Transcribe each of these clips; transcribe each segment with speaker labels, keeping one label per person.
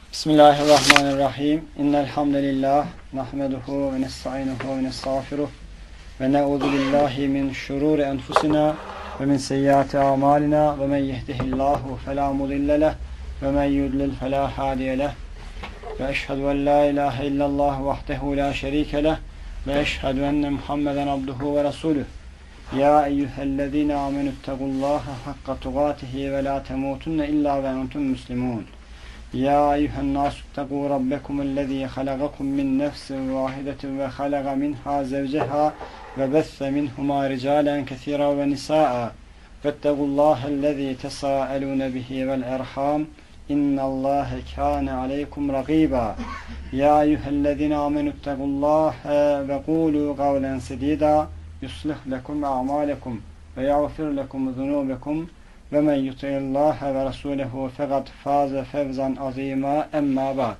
Speaker 1: Bismillahirrahmanirrahim. İnnel hamdelellah nahmeduhu ve nestainuhu ve nestağfiruh ve na'udzu billahi min şururi enfusina ve min seyyiati a'malina ve men yehdihillahu fela mudille leh ve men yudlil fela hadiye leh. Ve eşhedü en la ilahe illallah vahdehu la şerike leh ve eşhedü enne Muhammeden abduhu ve resuluh. Ya eyyühellezine amenüttegullaha hakka tugatihi ve la temutunne illa ve entum muslimun. Ya eyyühennâsü ittegû rabbekumellezî halagakum min nefsin vâhidetin ve halaga minhâ zevceha ve besse minhumâ ricâlen kesîran ve nisâ'a vettegullâhellezî tesâelûne bihi vel erhâm innallâhe kâne aleykum ragîbâ. Ya eyyühellezîne amenüttegullâhe ve kûlû kavlen sedîdâ yuslih lekum a'mâlekum ve yağfir lekum zunûbekum ve men yuti'illâhe ve rasûlehu fekad fâze fevzan azîmâ emmâ ba'd.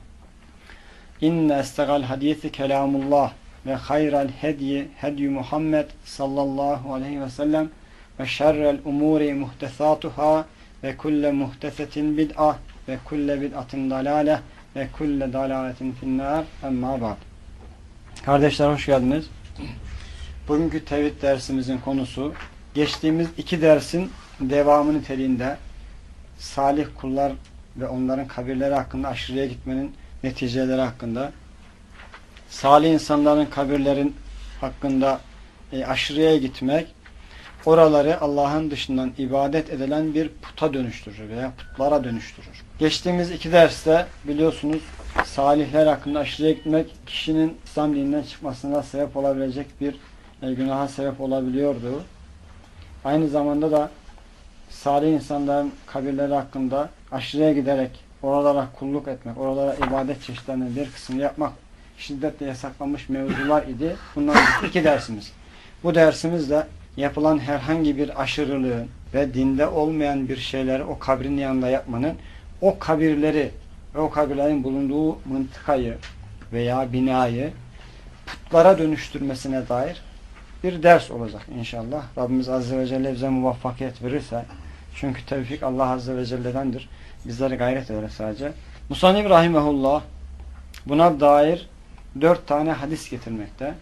Speaker 1: İnne estegal hadîsi kelâmullah ve hayral hedyi hedyu Muhammed sallallahu aleyhi ve sellem ve şerrel umûri muhtesâtuhâ ve kulle muhtesetin bid'ah ve kulle bid'atin dalâleh ve kulle dalâletin finnâr emmâ ba'd. Kardeşler hoş geldiniz. Bugünkü tevhid dersimizin konusu geçtiğimiz iki dersin devamı niteliğinde salih kullar ve onların kabirleri hakkında aşırıya gitmenin neticeleri hakkında, salih insanların kabirlerin hakkında aşırıya gitmek, oraları Allah'ın dışından ibadet edilen bir puta dönüştürür veya putlara dönüştürür. Geçtiğimiz iki derste biliyorsunuz salihler hakkında aşırıya gitmek kişinin İslam dininden çıkmasına sebep olabilecek bir günaha sebep olabiliyordu. Aynı zamanda da salih insanların kabirleri hakkında aşırıya giderek oralara kulluk etmek, oralara ibadet çeşitlerinin bir kısmını yapmak şiddetle yasaklanmış mevzular idi. Bundan iki dersimiz. Bu dersimizde yapılan herhangi bir aşırılığın ve dinde olmayan bir şeyleri o kabrin yanında yapmanın o kabirleri ve o kabirlerin bulunduğu mıntıkayı veya binayı putlara dönüştürmesine dair bir ders olacak inşallah. Rabbimiz Azze ve Celle bize muvaffakiyet verirse, çünkü tevfik Allah Azze ve Celle'dendir. Bizleri gayret ederiz sadece. Musannif rahimehullah buna dair 4 tane hadis getirmekte.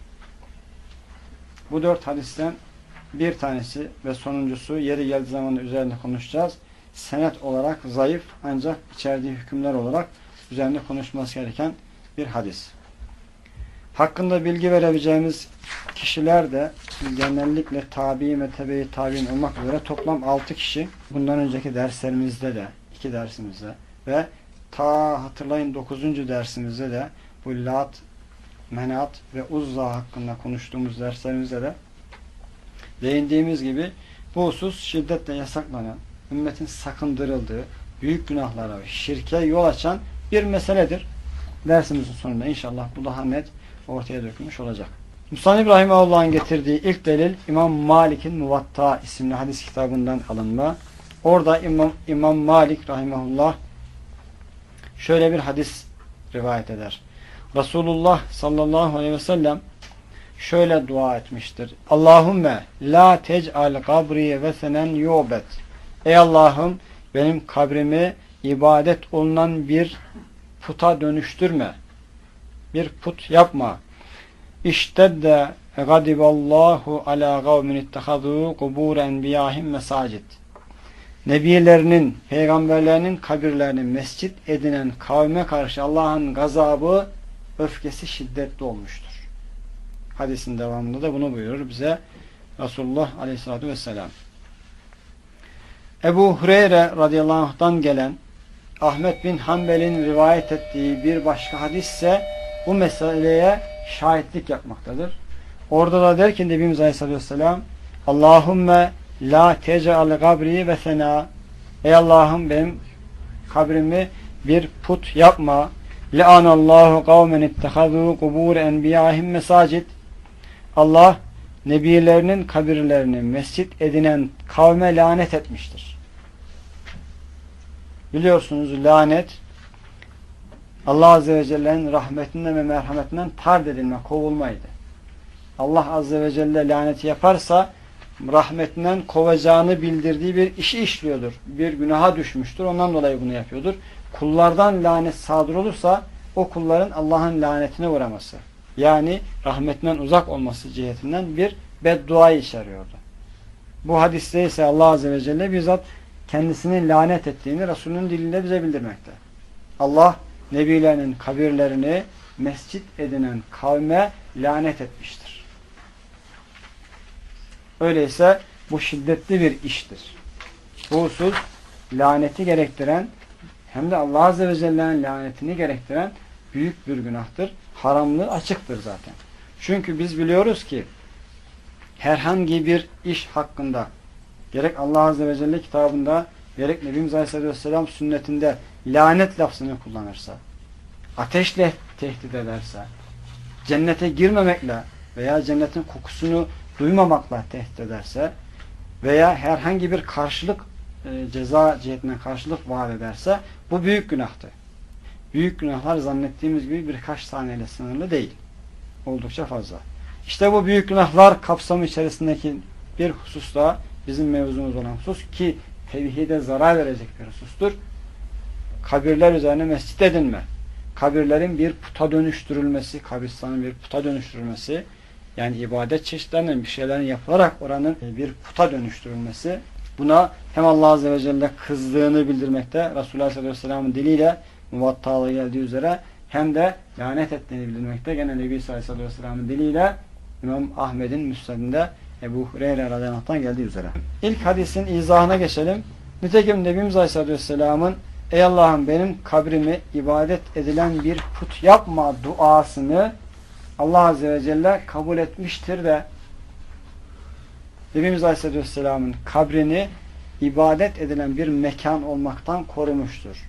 Speaker 1: Bu 4 hadisten bir tanesi ve sonuncusu yeri geldiği zaman üzerinde konuşacağız. Senet olarak zayıf ancak içerdiği hükümler olarak üzerinde konuşması gereken bir hadis. Hakkında bilgi verebileceğimiz kişiler de genellikle tabi ve tebe-i tabi'in olmak üzere toplam 6 kişi. Bundan önceki derslerimizde de 2 dersimizde ve ta hatırlayın 9. dersimizde de bu Lat, Menat ve Uzza hakkında konuştuğumuz derslerimizde de değindiğimiz gibi bu husus şiddetle yasaklanan, ümmetin sakındırıldığı, büyük günahlara ve şirke yol açan bir meseledir. Dersimizin sonunda inşallah bu daha net ortaya dökülmüş olacak. Musannif rahimehullah'ın getirdiği ilk delil İmam Malik'in Muvatta isimli hadis kitabından alınma. Orada İmam Malik rahimehullah şöyle bir hadis rivayet eder. Resulullah sallallahu aleyhi ve sellem şöyle dua etmiştir. Allahümme la tec'al kabri vesenen yu'bet. Ey Allah'ım benim kabrimi ibadet olunan bir puta dönüştürme. Bir put yapma. İştedde gadiballahu ala gavmin ittehazû kubûr enbiyâhim mesacid. Nebilerinin, peygamberlerinin kabirlerini mescit edinen kavme karşı Allah'ın gazabı, öfkesi şiddetli olmuştur. Hadisin devamında da bunu buyurur bize Resulullah aleyhissalatü vesselam. Ebu Hureyre radıyallahu anh'tan gelen Ahmet bin Hanbel'in rivayet ettiği bir başka hadis ise bu meseleye şahitlik yapmaktadır. Orada da der ki Nebimiz Aleyhisselatü Vesselam Allahümme la tec'al kabri ve sena. Ey Allah'ım benim kabrimi bir put yapma. Le'anallahu kavmen ittehazû kubûr enbiyâhim mesacid. Allah nebilerinin kabirlerini mescit edinen kavme lanet etmiştir. Biliyorsunuz lanet Allah Azze ve Celle'nin rahmetinden ve merhametinden tard edilme, kovulmaydı. Allah Azze ve Celle laneti yaparsa rahmetinden kovacağını bildirdiği bir işi işliyordur. Bir günaha düşmüştür. Ondan dolayı bunu yapıyordur. kullardan lanet sadır olursa o kulların Allah'ın lanetine uğraması, yani rahmetinden uzak olması cihetinden bir bedduayı içeriyordu. Bu hadiste ise Allah Azze ve Celle bizzat kendisinin lanet ettiğini Resulünün diliyle bize bildirmekte. Allah nebilerinin kabirlerini mescit edinen kavme lanet etmiştir. Öyleyse bu şiddetli bir iştir. Bu husus laneti gerektiren hem de Allah Azze ve Celle'nin lanetini gerektiren büyük bir günahtır. Haramlığı açıktır zaten. Çünkü biz biliyoruz ki herhangi bir iş hakkında gerek Allah Azze ve Celle kitabında gerek Nebimiz Aleyhisselam sünnetinde lanet lafzını kullanırsa, ateşle tehdit ederse, cennete girmemekle veya cennetin kokusunu duymamakla tehdit ederse veya herhangi bir karşılık ceza cihetinden karşılık vaat ederse bu büyük günahtır. Büyük günahlar zannettiğimiz gibi birkaç taneyle sınırlı değil. Oldukça fazla. İşte bu büyük günahlar kapsamı içerisindeki bir hususta bizim mevzumuz olan husus ki tevhide zarar verecek bir husustur. Kabirler üzerine mescit edinme. Kabirlerin bir puta dönüştürülmesi, kabristanın bir puta dönüştürülmesi, yani ibadet çeşitlerinin bir şeylerin yapılarak oranın bir puta dönüştürülmesi, buna hem Allah Azze ve Celle kızdığını bildirmekte, Resulullah sallallahu aleyhi ve sellem'in diliyle muvatta'la geldiği üzere hem de lanet ettiğini bildirmekte. Gene Nebi sallallahu aleyhi ve sellem'in diliyle İmam Ahmed'in müsnedinde Ebu Hureyre radıyallahu anh'tan geldiği üzere. İlk hadisin izahına geçelim. Nitekim Nebimiz aleyhissalatü vesselamın ey Allah'ım benim kabrimi ibadet edilen bir put yapma duasını Allah Azze ve Celle kabul etmiştir de Nebimiz aleyhissalatü vesselamın kabrini ibadet edilen bir mekan olmaktan korumuştur.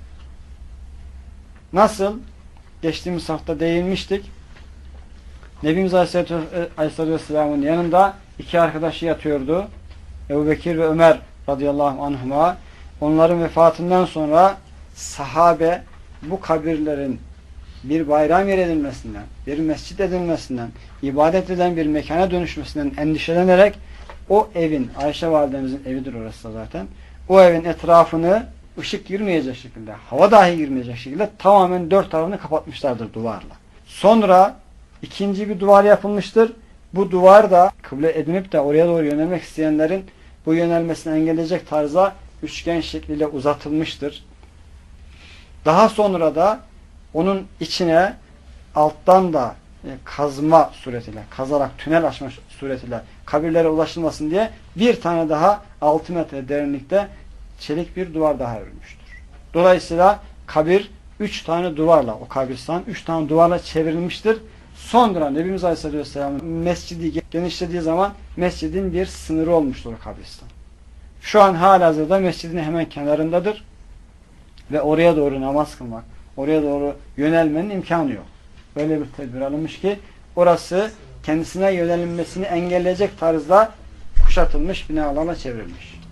Speaker 1: Nasıl? Geçtiğimiz hafta değinmiştik. Nebimiz Aleyhisselatü Vesselam'ın yanında iki arkadaşı yatıyordu. Ebu Bekir ve Ömer radıyallahu anhuma. Onların vefatından sonra sahabe bu kabirlerin bir bayram yer edilmesinden, bir mescit edilmesinden, ibadet eden bir mekana dönüşmesinden endişelenerek o evin, Ayşe validemizin evidir orası da zaten, o evin etrafını ışık girmeyecek şekilde, hava dahi girmeyecek şekilde tamamen dört tarafını kapatmışlardır duvarla. Sonra ikinci bir duvar yapılmıştır. Bu duvar da kıble edinip de oraya doğru yönelmek isteyenlerin bu yönelmesini engelleyecek tarzda üçgen şekliyle uzatılmıştır. Daha sonra da onun içine alttan da kazma suretiyle, kazarak tünel açma suretiyle kabirlere ulaşılmasın diye bir tane daha 6 metre derinlikte çelik bir duvar daha örülmüştür. Dolayısıyla kabir 3 tane duvarla, o kabristan 3 tane duvarla çevrilmiştir. Sonra Nebimiz Aleyhisselatü Vesselam'ın mescidi genişlediği zaman mescidin bir sınırı olmuştur o kabristan. Şu an halihazırda mescidin hemen kenarındadır ve oraya doğru namaz kılmak, oraya doğru yönelmenin imkanı yok. Böyle bir tedbir alınmış ki orası kendisine yönelilmesini engelleyecek tarzda kuşatılmış, binalarla çevrilmiş.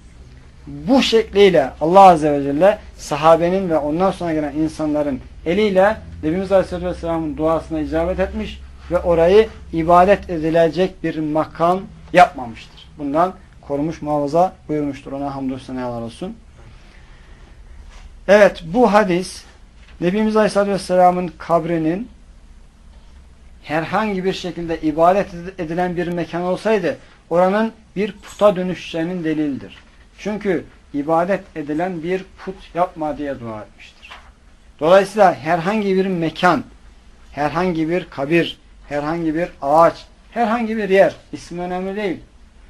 Speaker 1: Bu şekliyle Allah Azze ve Celle sahabenin ve ondan sonra gelen insanların eliyle Nebimiz Aleyhisselatü Vesselam'ın duasına icabet etmiş ve orayı ibadet edilecek bir makam yapmamıştır. Bundan korumuş, muhafaza buyurmuştur. Ona hamdü senalar olsun. Evet, bu hadis Nebimiz Aleyhisselatü Vesselam'ın kabrinin herhangi bir şekilde ibadet edilen bir mekan olsaydı oranın bir puta dönüşeceğinin delildir. Çünkü ibadet edilen bir put yapma diye dua etmiştir. Dolayısıyla herhangi bir mekan, herhangi bir kabir, herhangi bir ağaç, herhangi bir yer, ismi önemli değil.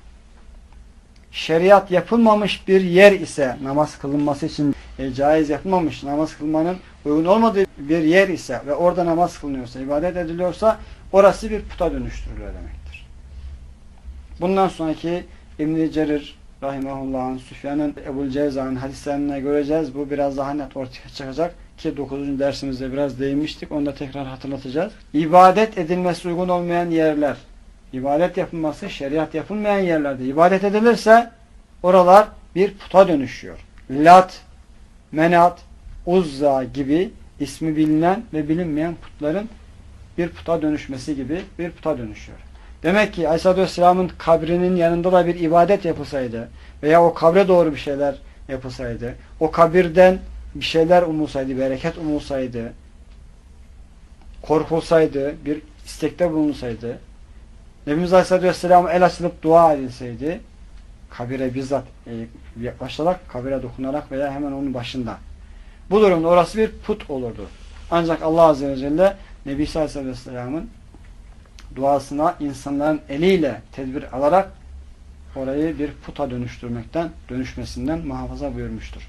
Speaker 1: Şeriat yapılmamış bir yer ise, namaz kılınması için caiz yapılmamış, namaz kılmanın uygun olmadığı bir yer ise ve orada namaz kılınıyorsa, ibadet ediliyorsa orası bir puta dönüştürülüyor demektir. Bundan sonraki İbn-i Cerir Rahimahullah'ın, Süfyan'ın, Ebu'l Cevza'nın hadislerine göreceğiz. Bu biraz daha net ortaya çıkacak ki 9. dersimizde biraz değinmiştik. Onu da tekrar hatırlatacağız. İbadet edilmesi uygun olmayan yerler, ibadet yapılması, şeriat yapılmayan yerlerde ibadet edilirse oralar bir puta dönüşüyor. Lat, Menat, Uzza gibi ismi bilinen ve bilinmeyen putların bir puta dönüşmesi gibi bir puta dönüşüyor. Demek ki Aleyhisselatü Vesselam'ın kabrinin yanında da bir ibadet yapılsaydı veya o kabre doğru bir şeyler yapılsaydı, o kabirden bir şeyler umulsaydı, bereket umulsaydı, korkulsaydı, bir istekte bulunsaydı, Nebimiz Aleyhisselatü Vesselam'a el açılıp dua edilseydi, kabire bizzat yaklaşarak, kabire dokunarak veya hemen onun başında. Bu durumda orası bir put olurdu. Ancak Allah Azze ve Celle Nebi Aleyhisselatü Vesselam'ın duasına insanların eliyle tedbir alarak orayı bir puta dönüşmesinden muhafaza buyurmuştur.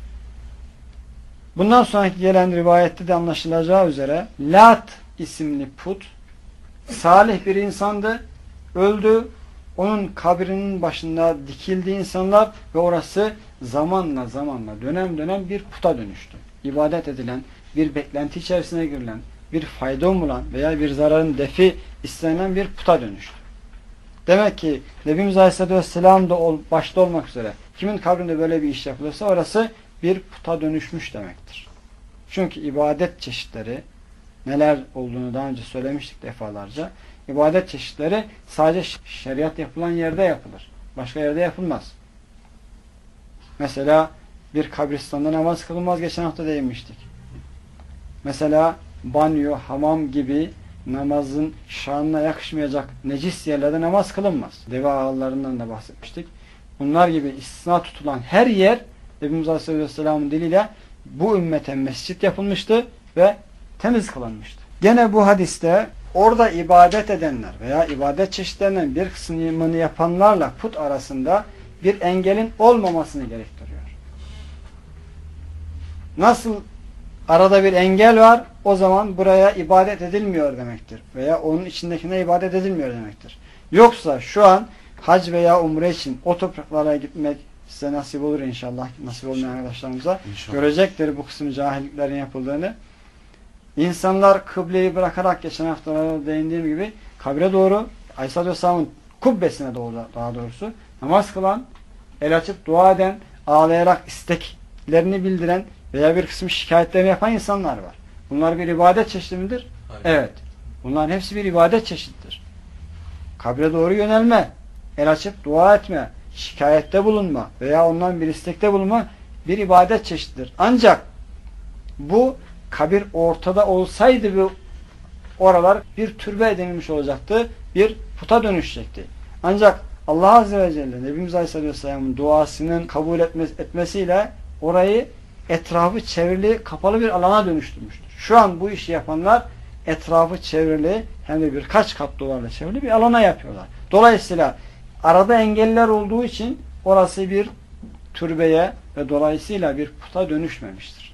Speaker 1: Bundan sonraki gelen rivayette de anlaşılacağı üzere Lat isimli put salih bir insandı, öldü, onun kabrinin başında dikildi insanlar ve orası zamanla dönem bir puta dönüştü. İbadet edilen, bir beklenti içerisine girilen, bir fayda umulan veya bir zararın defi istenen bir puta dönüştü. Demek ki Nebimiz Aleyhisselatü Vesselam da başta olmak üzere kimin kabrinde böyle bir iş yapılırsa orası bir puta dönüşmüş demektir. Çünkü ibadet çeşitleri neler olduğunu daha önce söylemiştik defalarca. İbadet çeşitleri sadece şeriat yapılan yerde yapılır. Başka yerde yapılmaz. Mesela bir kabristanda namaz kılınmaz, geçen hafta değinmiştik. Mesela banyo, hamam gibi namazın şanına yakışmayacak necis yerlerde namaz kılınmaz. Deve ağlarından da bahsetmiştik. Bunlar gibi istisna tutulan her yer Nebimiz Aleyhisselam'ın diliyle bu ümmete mescit yapılmıştı ve temiz kılınmıştı. Gene bu hadiste orada ibadet edenler veya ibadet çeşitlerinden bir kısmını yapanlarla put arasında bir engelin olmamasını gerektiriyor. Nasıl arada bir engel var, o zaman buraya ibadet edilmiyor demektir. Veya onun içindekine ibadet edilmiyor demektir. Yoksa şu an hac veya umre için o topraklara gitmek size nasip olur inşallah. Nasip olmayan arkadaşlarımıza görecektir bu kısım cahilliklerin yapıldığını. İnsanlar kıbleyi bırakarak geçen haftalarda değindiğim gibi kabre doğru, Aleyhisselatü Vesselam'ın kubbesine doğru daha doğrusu namaz kılan, el açıp dua eden, ağlayarak isteklerini bildiren veya bir kısım şikayetlerini yapan insanlar var. Bunlar bir ibadet çeşidi midir? Hayır. Evet. Bunların hepsi bir ibadet çeşididir. Kabre doğru yönelme, el açıp dua etme, şikayette bulunma veya ondan bir istekte bulunma bir ibadet çeşididir. Ancak bu kabir ortada olsaydı bu oralar bir türbe edinilmiş olacaktı. Bir puta dönüşecekti. Ancak Allah Azze ve Celle Nebimiz Aleyhisselatü Vesselam'ın duasının kabul etmesiyle orayı etrafı çevrili kapalı bir alana dönüştürmüştür. Şu an bu işi yapanlar etrafı çevrili hem de birkaç kat duvarla çevrili bir alana yapıyorlar. Dolayısıyla arada engeller olduğu için orası bir türbeye ve dolayısıyla bir puta dönüşmemiştir.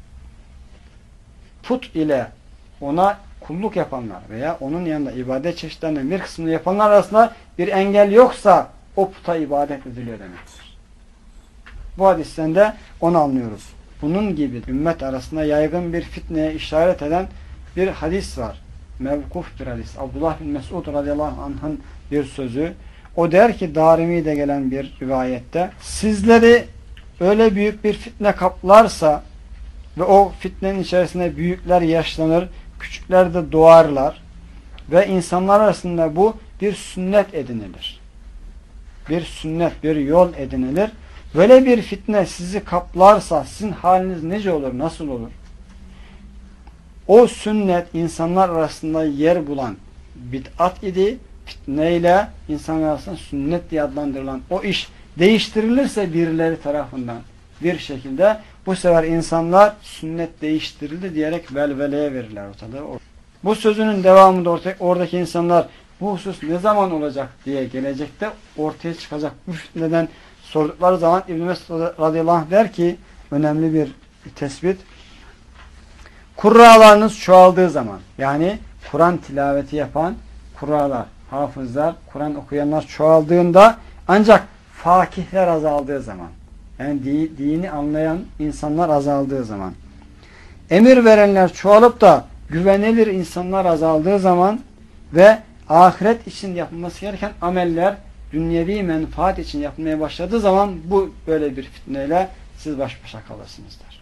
Speaker 1: Put ile ona kulluk yapanlar veya onun yanında ibadet çeşitlerinden bir kısmını yapanlar arasında bir engel yoksa o puta ibadet ediliyor demektir. Bu hadisten de onu anlıyoruz. Bunun gibi ümmet arasında yaygın bir fitneye işaret eden bir hadis var. Mevkuf bir hadis. Abdullah bin Mesud radıyallahu anh'ın bir sözü. O der ki Darimi'de gelen bir rivayette sizleri öyle büyük bir fitne kaplarsa ve o fitnenin içerisinde büyükler yaşlanır, küçükler de doğarlar ve insanlar arasında bu bir sünnet edinilir. Bir sünnet, bir yol edinilir. Böyle bir fitne sizi kaplarsa sizin haliniz nece olur, nasıl olur? O sünnet insanlar arasında yer bulan bid'at idi. Fitneyle insanlar arasında sünnet diye adlandırılan o iş değiştirilirse birileri tarafından bir şekilde bu sefer insanlar sünnet değiştirildi diyerek velveleye verirler ortada. Bu sözünün devamında oradaki insanlar bu husus ne zaman olacak diye gelecekte ortaya çıkacak bu fitneden sordukları zaman İbn-i Mesud radıyallahu anh der ki önemli bir tespit. Kurralarınız çoğaldığı zaman yani Kur'an tilaveti yapan kurralar, hafızlar, Kur'an okuyanlar çoğaldığında ancak fakihler azaldığı zaman yani dini anlayan insanlar azaldığı zaman emir verenler çoğalıp da güvenilir insanlar azaldığı zaman ve ahiret için yapılması gereken ameller dünyevi menfaat için yapmaya başladığı zaman bu böyle bir fitneyle siz baş başa kalırsınız der.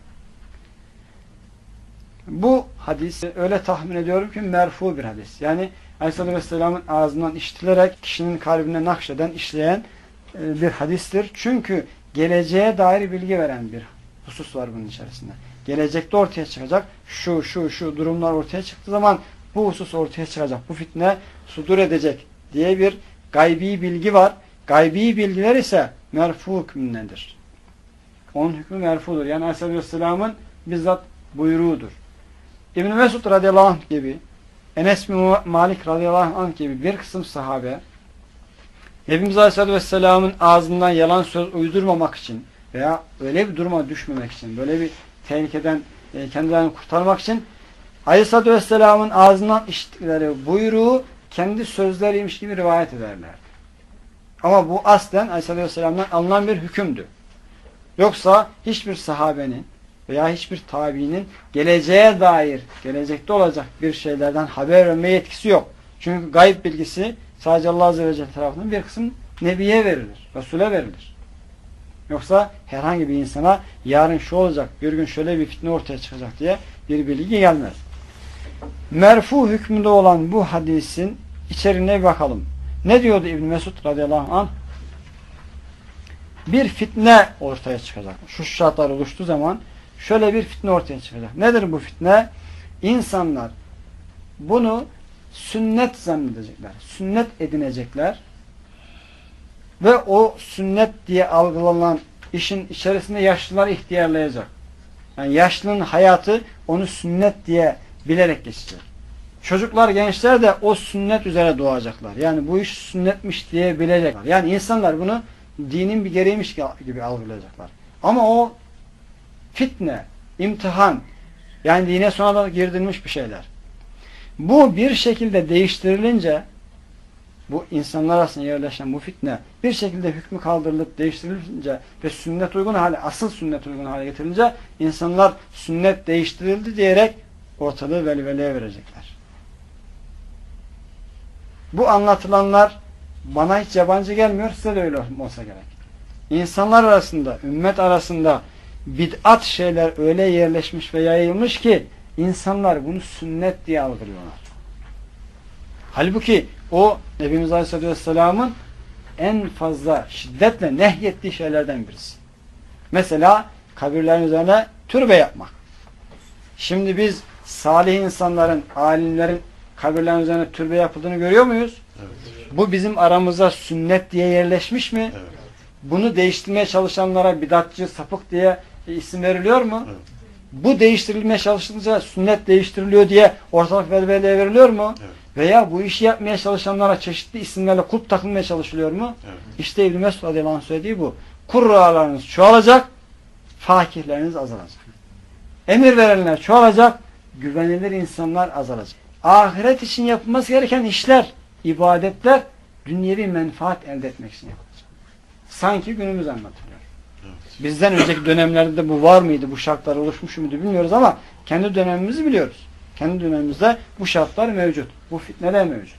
Speaker 1: Bu hadis öyle tahmin ediyorum ki merfu bir hadis. Yani Aleyhisselatü Vesselam'ın ağzından işitilerek kişinin kalbine nakşeden, işleyen bir hadistir. Çünkü geleceğe dair bilgi veren bir husus var bunun içerisinde. Gelecekte ortaya çıkacak şu durumlar ortaya çıktığı zaman bu husus ortaya çıkacak. Bu fitne sudur edecek diye bir gaybi bilgi var. Gaybi bilgiler ise merfu hükmündendir. Onun hükmü merfudur. Yani Aleyhisselam'ın bizzat buyruğudur. İbn-i Mesud radıyallahu anh gibi, Enes bin Malik radıyallahu anh gibi bir kısım sahabe Nebimiz Aleyhisselatü Vesselam'ın ağzından yalan söz uydurmamak için veya öyle bir duruma düşmemek için, böyle bir tehlikeden kendilerini kurtarmak için Aleyhisselatü Vesselam'ın ağzından işittikleri buyruğu kendi sözleriymiş gibi rivayet ederler. Ama bu aslen Aleyhisselatü Vesselam'dan alınan bir hükümdü. Yoksa hiçbir sahabenin veya hiçbir tabiinin geleceğe dair, gelecekte olacak bir şeylerden haber verme yetkisi yok. Çünkü gayb bilgisi sadece Allah Azze ve Celle tarafından bir kısım Nebiye verilir, Resul'e verilir. Yoksa herhangi bir insana yarın şu olacak, bir gün şöyle bir fitne ortaya çıkacak diye bir bilgi gelmez. Merfu hükmünde olan bu hadisin içeriğine bir bakalım. Ne diyordu İbn Mesud radıyallahu anh? Bir fitne ortaya çıkacak. Şu şartlar oluştuğu zaman şöyle bir fitne ortaya çıkacak. Nedir bu fitne? İnsanlar bunu sünnet zannedecekler. Sünnet edinecekler. Ve o sünnet diye algılanan işin içerisinde yaşlılar ihtiyarlayacak. Yani yaşlının hayatı onu sünnet diye bilerek geçecek. Çocuklar, gençler de o sünnet üzere doğacaklar. Yani bu iş sünnetmiş diye bilecekler. Yani insanlar bunu dinin bir gereğiymiş gibi algılayacaklar. Ama o fitne, imtihan, yani dine sonradan girdilmiş bir şeyler. Bu bir şekilde değiştirilince, bu insanlar arasında yerleşen bu fitne bir şekilde hükmü kaldırılıp değiştirilince ve sünnet uygun hale, asıl sünnet uygun hale getirince insanlar sünnet değiştirildi diyerek ortalığı velveleye verecekler. Bu anlatılanlar bana hiç yabancı gelmiyor, size de öyle olsa gerek. İnsanlar arasında, ümmet arasında bid'at şeyler öyle yerleşmiş ve yayılmış ki insanlar bunu sünnet diye algılıyorlar. Halbuki o Nebimiz Aleyhisselatü Vesselam'ın en fazla şiddetle nehyettiği şeylerden birisi. Mesela kabirlerin üzerine türbe yapmak. Şimdi biz salih insanların, alimlerin kabirlerin üzerine türbe yapıldığını görüyor muyuz?
Speaker 2: Evet.
Speaker 1: Bu bizim aramıza sünnet diye yerleşmiş mi?
Speaker 2: Evet.
Speaker 1: Bunu değiştirmeye çalışanlara bidatçı, sapık diye isim veriliyor mu?
Speaker 2: Evet.
Speaker 1: Bu değiştirilmeye çalışılınca sünnet değiştiriliyor diye ortalık velveleye veriliyor mu?
Speaker 2: Evet.
Speaker 1: Veya bu işi yapmaya çalışanlara çeşitli isimlerle kulp takılmaya çalışılıyor mu?
Speaker 2: Evet.
Speaker 1: İşte İbn-i Mesud radıyallahu anh söylediği bu. Kurralarınız çoğalacak, fakihleriniz azalacak. Emir verenler çoğalacak, güvenilir insanlar azalacak. Ahiret için yapılması gereken işler, ibadetler, dünyevi menfaat elde etmek için yapılacak. Sanki günümüz anlatılıyor.
Speaker 2: Evet.
Speaker 1: Bizden önceki dönemlerde de bu var mıydı, bu şartlar oluşmuş muydu bilmiyoruz ama kendi dönemimizi biliyoruz. Kendi dönemimizde bu şartlar mevcut. Bu fitneler mevcut.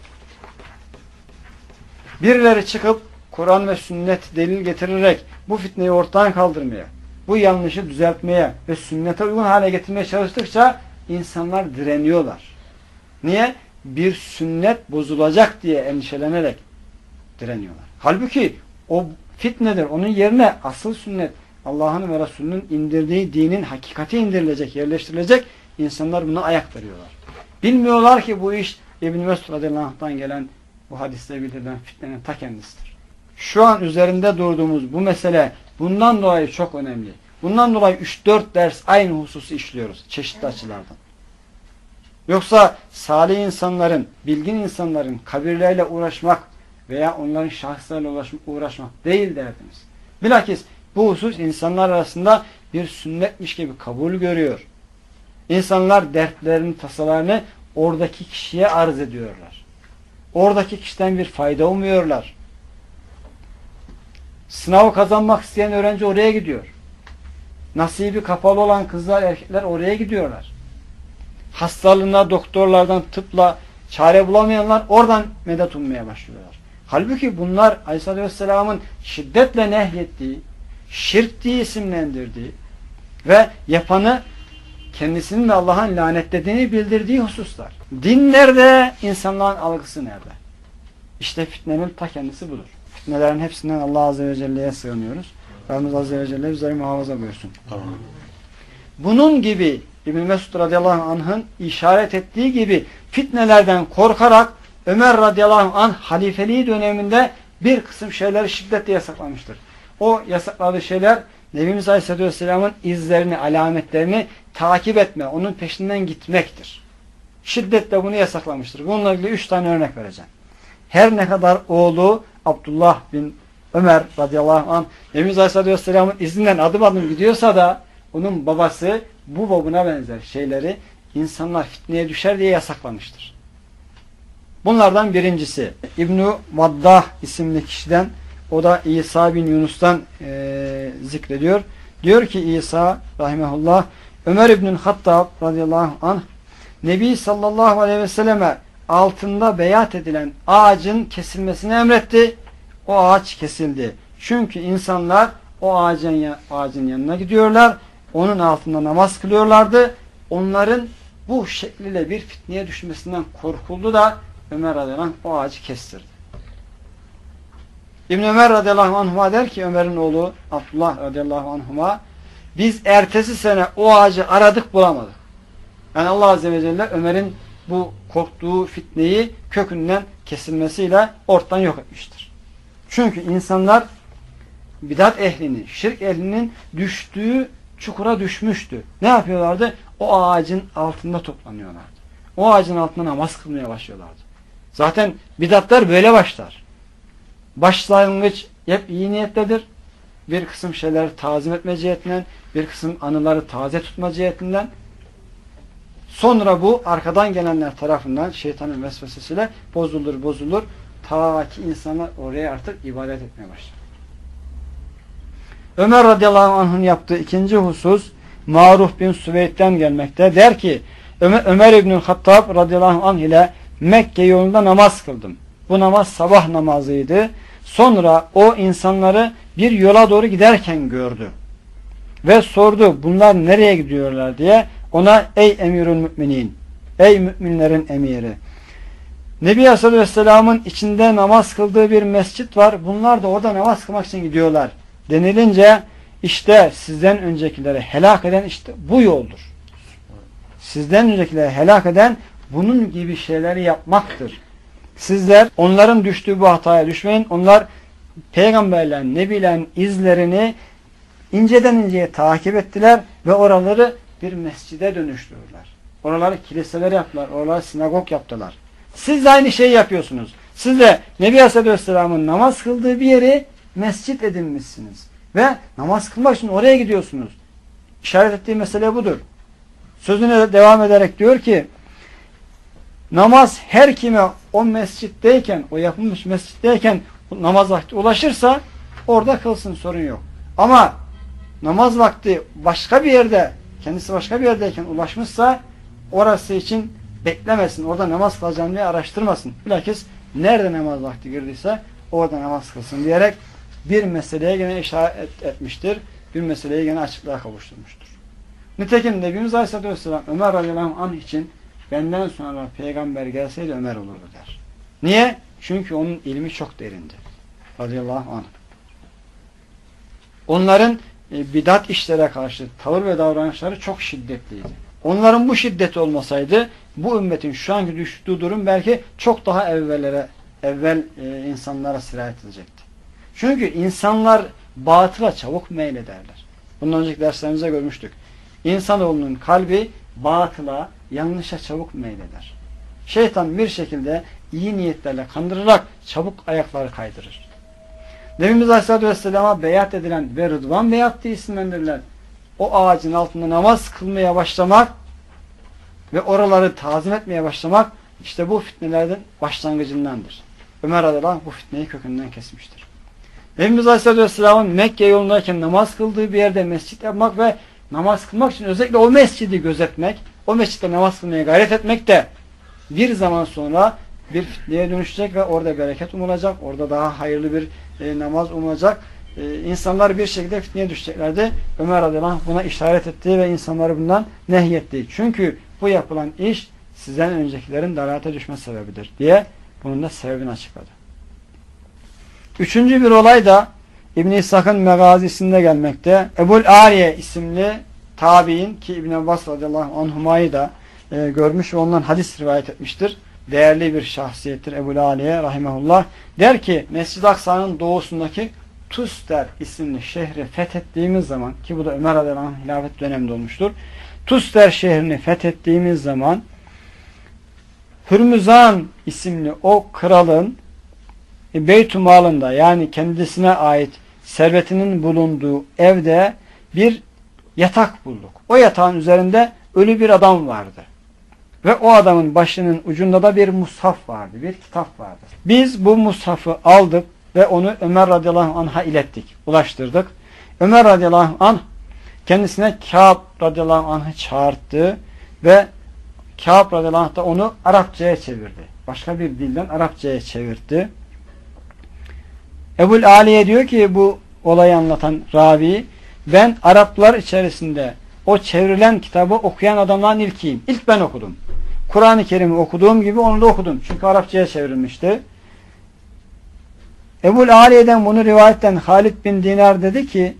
Speaker 1: Birileri çıkıp Kur'an ve sünnet delil getirerek bu fitneyi ortadan kaldırmaya, bu yanlışı düzeltmeye ve sünnete uygun hale getirmeye çalıştıkça insanlar direniyorlar. Niye? Bir sünnet bozulacak diye endişelenerek direniyorlar. Halbuki o fitnedir. Onun yerine asıl sünnet, Allah'ın ve Resulünün indirdiği dinin hakikati indirilecek, yerleştirilecek. İnsanlar buna ayak veriyorlar. Bilmiyorlar ki bu iş İbn-i Mesud radıyallahu anh'tan gelen bu hadiste bildirilen fitnenin ta kendisidir. Şu an üzerinde durduğumuz bu mesele bundan dolayı çok önemli. Bundan dolayı 3-4 ders aynı hususu işliyoruz çeşitli açılardan. Yoksa salih insanların, bilgin insanların kabirlerle uğraşmak veya onların şahıslarla uğraşmak değil derdimiz. Bilakis bu husus insanlar arasında bir sünnetmiş gibi kabul görüyor. İnsanlar dertlerini, tasalarını oradaki kişiye arz ediyorlar. Oradaki kişiden bir fayda umuyorlar. Sınavı kazanmak isteyen öğrenci oraya gidiyor. Nasibi kapalı olan kızlar, erkekler oraya gidiyorlar. Hastalığına, doktorlardan, tıpla çare bulamayanlar oradan medet ummaya başlıyorlar. Halbuki bunlar Aleyhisselatü Vesselam'ın şiddetle nehyettiği, şirk diye isimlendirdiği ve yapanı kendisinin ve Allah'ın lanetlediğini bildirdiği hususlar. Din nerede? İnsanların algısı nerede? İşte fitnenin ta kendisi budur. Fitnelerin hepsinden Allah Azze ve Celle'ye sığınıyoruz. Rabbimiz Azze ve Celle bizleri muhafaza buyursun.
Speaker 2: Amin.
Speaker 1: Bunun gibi İbn Mesud radıyallahu anh'ın işaret ettiği gibi fitnelerden korkarak Ömer radıyallahu anh halifeliği döneminde bir kısım şeyleri şiddetle yasaklamıştır. O yasakladığı şeyler Nebimiz Aleyhisselatü Vesselam'ın izlerini, alametlerini takip etme, onun peşinden gitmektir. Şiddetle bunu yasaklamıştır. Bununla ilgili 3 tane örnek vereceğim. Her ne kadar oğlu Abdullah bin Ömer radıyallahu anh Nebimiz Aleyhisselatü Vesselam'ın izinden adım adım gidiyorsa da onun babası bu babına benzer şeyleri insanlar fitneye düşer diye yasaklamıştır. Bunlardan birincisi İbn-i Vaddah isimli kişiden, o da İsa bin Yunus'tan zikrediyor. Diyor ki İsa rahimehullah, Ömer İbn-i Hattab radıyallahu anh Nebi sallallahu aleyhi ve selleme altında beyat edilen ağacın kesilmesini emretti. O ağaç kesildi. Çünkü insanlar o ağacın yanına gidiyorlar. Onun altında namaz kılıyorlardı. Onların bu şekliyle bir fitneye düşmesinden korkuldu da Ömer radıyallahu anh o ağacı kestirdi. İbn Ömer radıyallahu anhuma der ki, Ömer'in oğlu Abdullah radıyallahu anhuma, biz ertesi sene o ağacı aradık bulamadık. Yani Allah azze ve celle Ömer'in bu korktuğu fitneyi kökünden kesilmesiyle ortadan yok etmiştir. Çünkü insanlar bidat ehlinin, şirk ehlinin düştüğü çukura düşmüştü. Ne yapıyorlardı? O ağacın altında toplanıyorlardı. O ağacın altında namaz kılmaya başlıyorlardı. Zaten bidatlar böyle başlar. Başlangıç hep iyi niyettedir. Bir kısım şeyleri tazim etme cihetinden, bir kısım anıları taze tutma cihetinden. Sonra bu arkadan gelenler tarafından şeytanın vesvesesiyle bozulur. Ta ki insanlar oraya artık ibadet etmeye başlar. Ömer radıyallahu anh'ın yaptığı ikinci husus Maruf bin Süveyd'den gelmekte. Der ki Ömer İbn-i Hattab radıyallahu anh ile Mekke yolunda namaz kıldım. Bu namaz sabah namazıydı. Sonra o insanları bir yola doğru giderken gördü. Ve sordu, bunlar nereye gidiyorlar diye. Ona, ey emirül müminin, ey müminlerin emiri, Nebi Aleyhisselatü Vesselam'ın içinde namaz kıldığı bir mescit var. Bunlar da orada namaz kılmak için gidiyorlar denilince, işte sizden öncekileri helak eden işte bu yoldur. Sizden öncekileri helak eden bunun gibi şeyleri yapmaktır. Sizler onların düştüğü bu hataya düşmeyin. Onlar peygamberlerin, nebilerin izlerini inceden inceye takip ettiler ve oraları bir mescide dönüştürdüler. Oraları kiliseler yaptılar. Oraları sinagog yaptılar. Siz de aynı şeyi yapıyorsunuz. Siz de Nebi Aleyhisselatü Vesselam'ın namaz kıldığı bir yeri mescit edinmişsiniz. Ve namaz kılmak için oraya gidiyorsunuz. İşaret ettiği mesele budur. Sözüne devam ederek diyor ki, namaz her kime o mescitteyken, o yapılmış mescitteyken namaz vakti ulaşırsa orada kılsın, sorun yok. Ama namaz vakti başka bir yerde, kendisi başka bir yerdeyken ulaşmışsa orası için beklemesin. Orada namaz kılacağım diye araştırmasın. Bilakis nerede namaz vakti girdiyse orada namaz kılsın diyerek bir meseleye gene işaret etmiştir. Bir meseleyi gene açıklığa kavuşturmuştur. Nitekim Nebimiz Aleyhisselatü Vesselam Ömer radıyallahu anh için benden sonra peygamber gelseydi Ömer olurdu der. Niye? Çünkü onun ilmi çok derindi. Radıyallahu anh. Onların bidat işlere karşı tavır ve davranışları çok şiddetliydi. Onların bu şiddeti olmasaydı bu ümmetin şu anki düştüğü durum belki çok daha evvel insanlara sirayet edecekti. Çünkü insanlar batıla çabuk meylederler. Bundan önceki derslerimizde görmüştük. İnsanoğlunun kalbi batıla, yanlışa çabuk meyleder. Şeytan bir şekilde iyi niyetlerle kandırarak çabuk ayakları kaydırır. Nebimiz Aleyhisselatü Vesselam'a beyat edilen ve Rıdvan beyat diye isimlendirilen o ağacın altında namaz kılmaya başlamak ve oraları tazim etmeye başlamak işte bu fitnelerden başlangıcındandır. Ömer radıyallahu anh bu fitneyi kökünden kesmiştir. Nebimiz Aleyhisselatü Vesselam'ın Mekke yolundayken namaz kıldığı bir yerde mescit yapmak ve namaz kılmak için özellikle o mescidi gözetmek, o mescitte namaz kılmaya gayret etmek de bir zaman sonra bir fitneye dönüşecek ve orada bereket umulacak, orada daha hayırlı bir namaz umulacak. İnsanlar bir şekilde fitneye düşeceklerdi. Ömer radıyallahu anh buna işaret etti ve insanları bundan nehyetti. Çünkü bu yapılan iş sizden öncekilerin dalalete düşme sebebidir diye bunun da sebebini açıkladı. Üçüncü bir olay da İbn-i İshak'ın Megazisi'nde gelmekte. Ebul Aliye isimli tabi'in ki İbn Abbas radıyallahu anhumayı da görmüş ve ondan hadis rivayet etmiştir. Değerli bir şahsiyettir Ebul Aliye rahimahullah. Der ki Mescid-i Aksa'nın doğusundaki Tuster isimli şehri fethettiğimiz zaman, ki bu da Ömer radıyallahu anh hilafet döneminde olmuştur. Tuster şehrini fethettiğimiz zaman Hürmüzan isimli o kralın Beytümal'ında, yani kendisine ait servetinin bulunduğu evde bir yatak bulduk. O yatağın üzerinde ölü bir adam vardı. Ve o adamın başının ucunda da bir mushaf vardı, bir kitap vardı. Biz bu mushafı aldık ve onu Ömer radıyallahu anh'a ilettik, ulaştırdık. Ömer radıyallahu anh kendisine Kâb radıyallahu anh'ı çağırttı ve Kâb radıyallahu anh da onu Arapçaya çevirdi. Başka bir dilden Arapçaya çevirdi. Ebul Aliye diyor ki bu olayı anlatan ravi, ben Araplar içerisinde o çevrilen kitabı okuyan adamların ilkiyim. İlk ben okudum. Kur'an-ı Kerim'i okuduğum gibi onu da okudum. Çünkü Arapçaya çevrilmişti. Ebul Aliye'den bunu rivayetten Halid bin Dinar dedi ki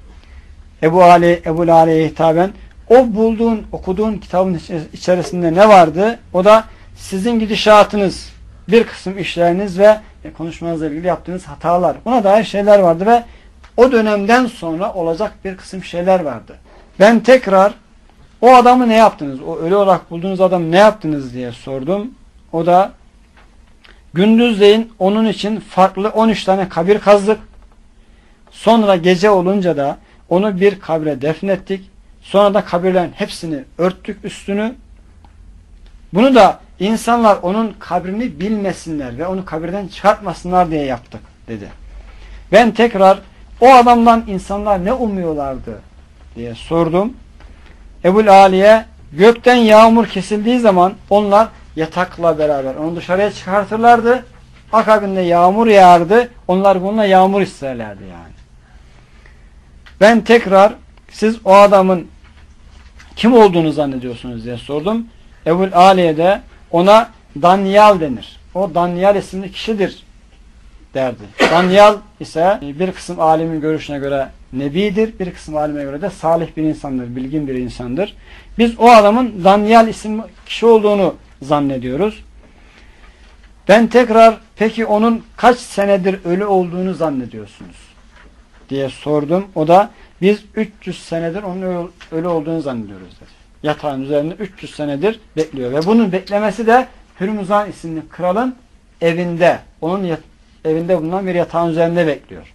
Speaker 1: Ebul Aliye'ye hitaben, o okuduğun kitabın içerisinde ne vardı? O da sizin gidişatınız, bir kısım işleriniz ve konuşmanızla ilgili yaptığınız hatalar. Buna dair şeyler vardı ve o dönemden sonra olacak bir kısım şeyler vardı. Ben tekrar o adamı ne yaptınız? O ölü olarak bulduğunuz adamı ne yaptınız diye sordum. O da gündüzleyin onun için farklı 13 tane kabir kazdık. Sonra gece olunca da onu bir kabre defnettik. Sonra da kabirlerin hepsini örttük üstünü. Bunu da insanlar onun kabrini bilmesinler ve onu kabirden çıkartmasınlar diye yaptık dedi. Ben tekrar o adamdan insanlar ne umuyorlardı diye sordum. Ebul Aliye, gökten yağmur kesildiği zaman onlar yatakla beraber onu dışarıya çıkartırlardı. Akabinde yağmur yağardı. Onlar bununla yağmur isterlerdi yani. Ben tekrar siz o adamın kim olduğunu zannediyorsunuz diye sordum. Ebul Aliye de ona Danyal denir. O Danyal isimli kişidir derdi. Danyal ise bir kısım alimin görüşüne göre nebidir, bir kısım alime göre de salih bir insandır, bilgin bir insandır. Biz o adamın Danyal isimli kişi olduğunu zannediyoruz. Ben tekrar peki onun kaç senedir ölü olduğunu zannediyorsunuz diye sordum. O da biz 300 senedir onun ölü olduğunu zannediyoruz dedi. Yatağın üzerinde 300 senedir bekliyor ve bunun beklemesi de Hürmüzan isimli kralın evinde, onun evinde bulunan bir yatağın üzerinde bekliyor.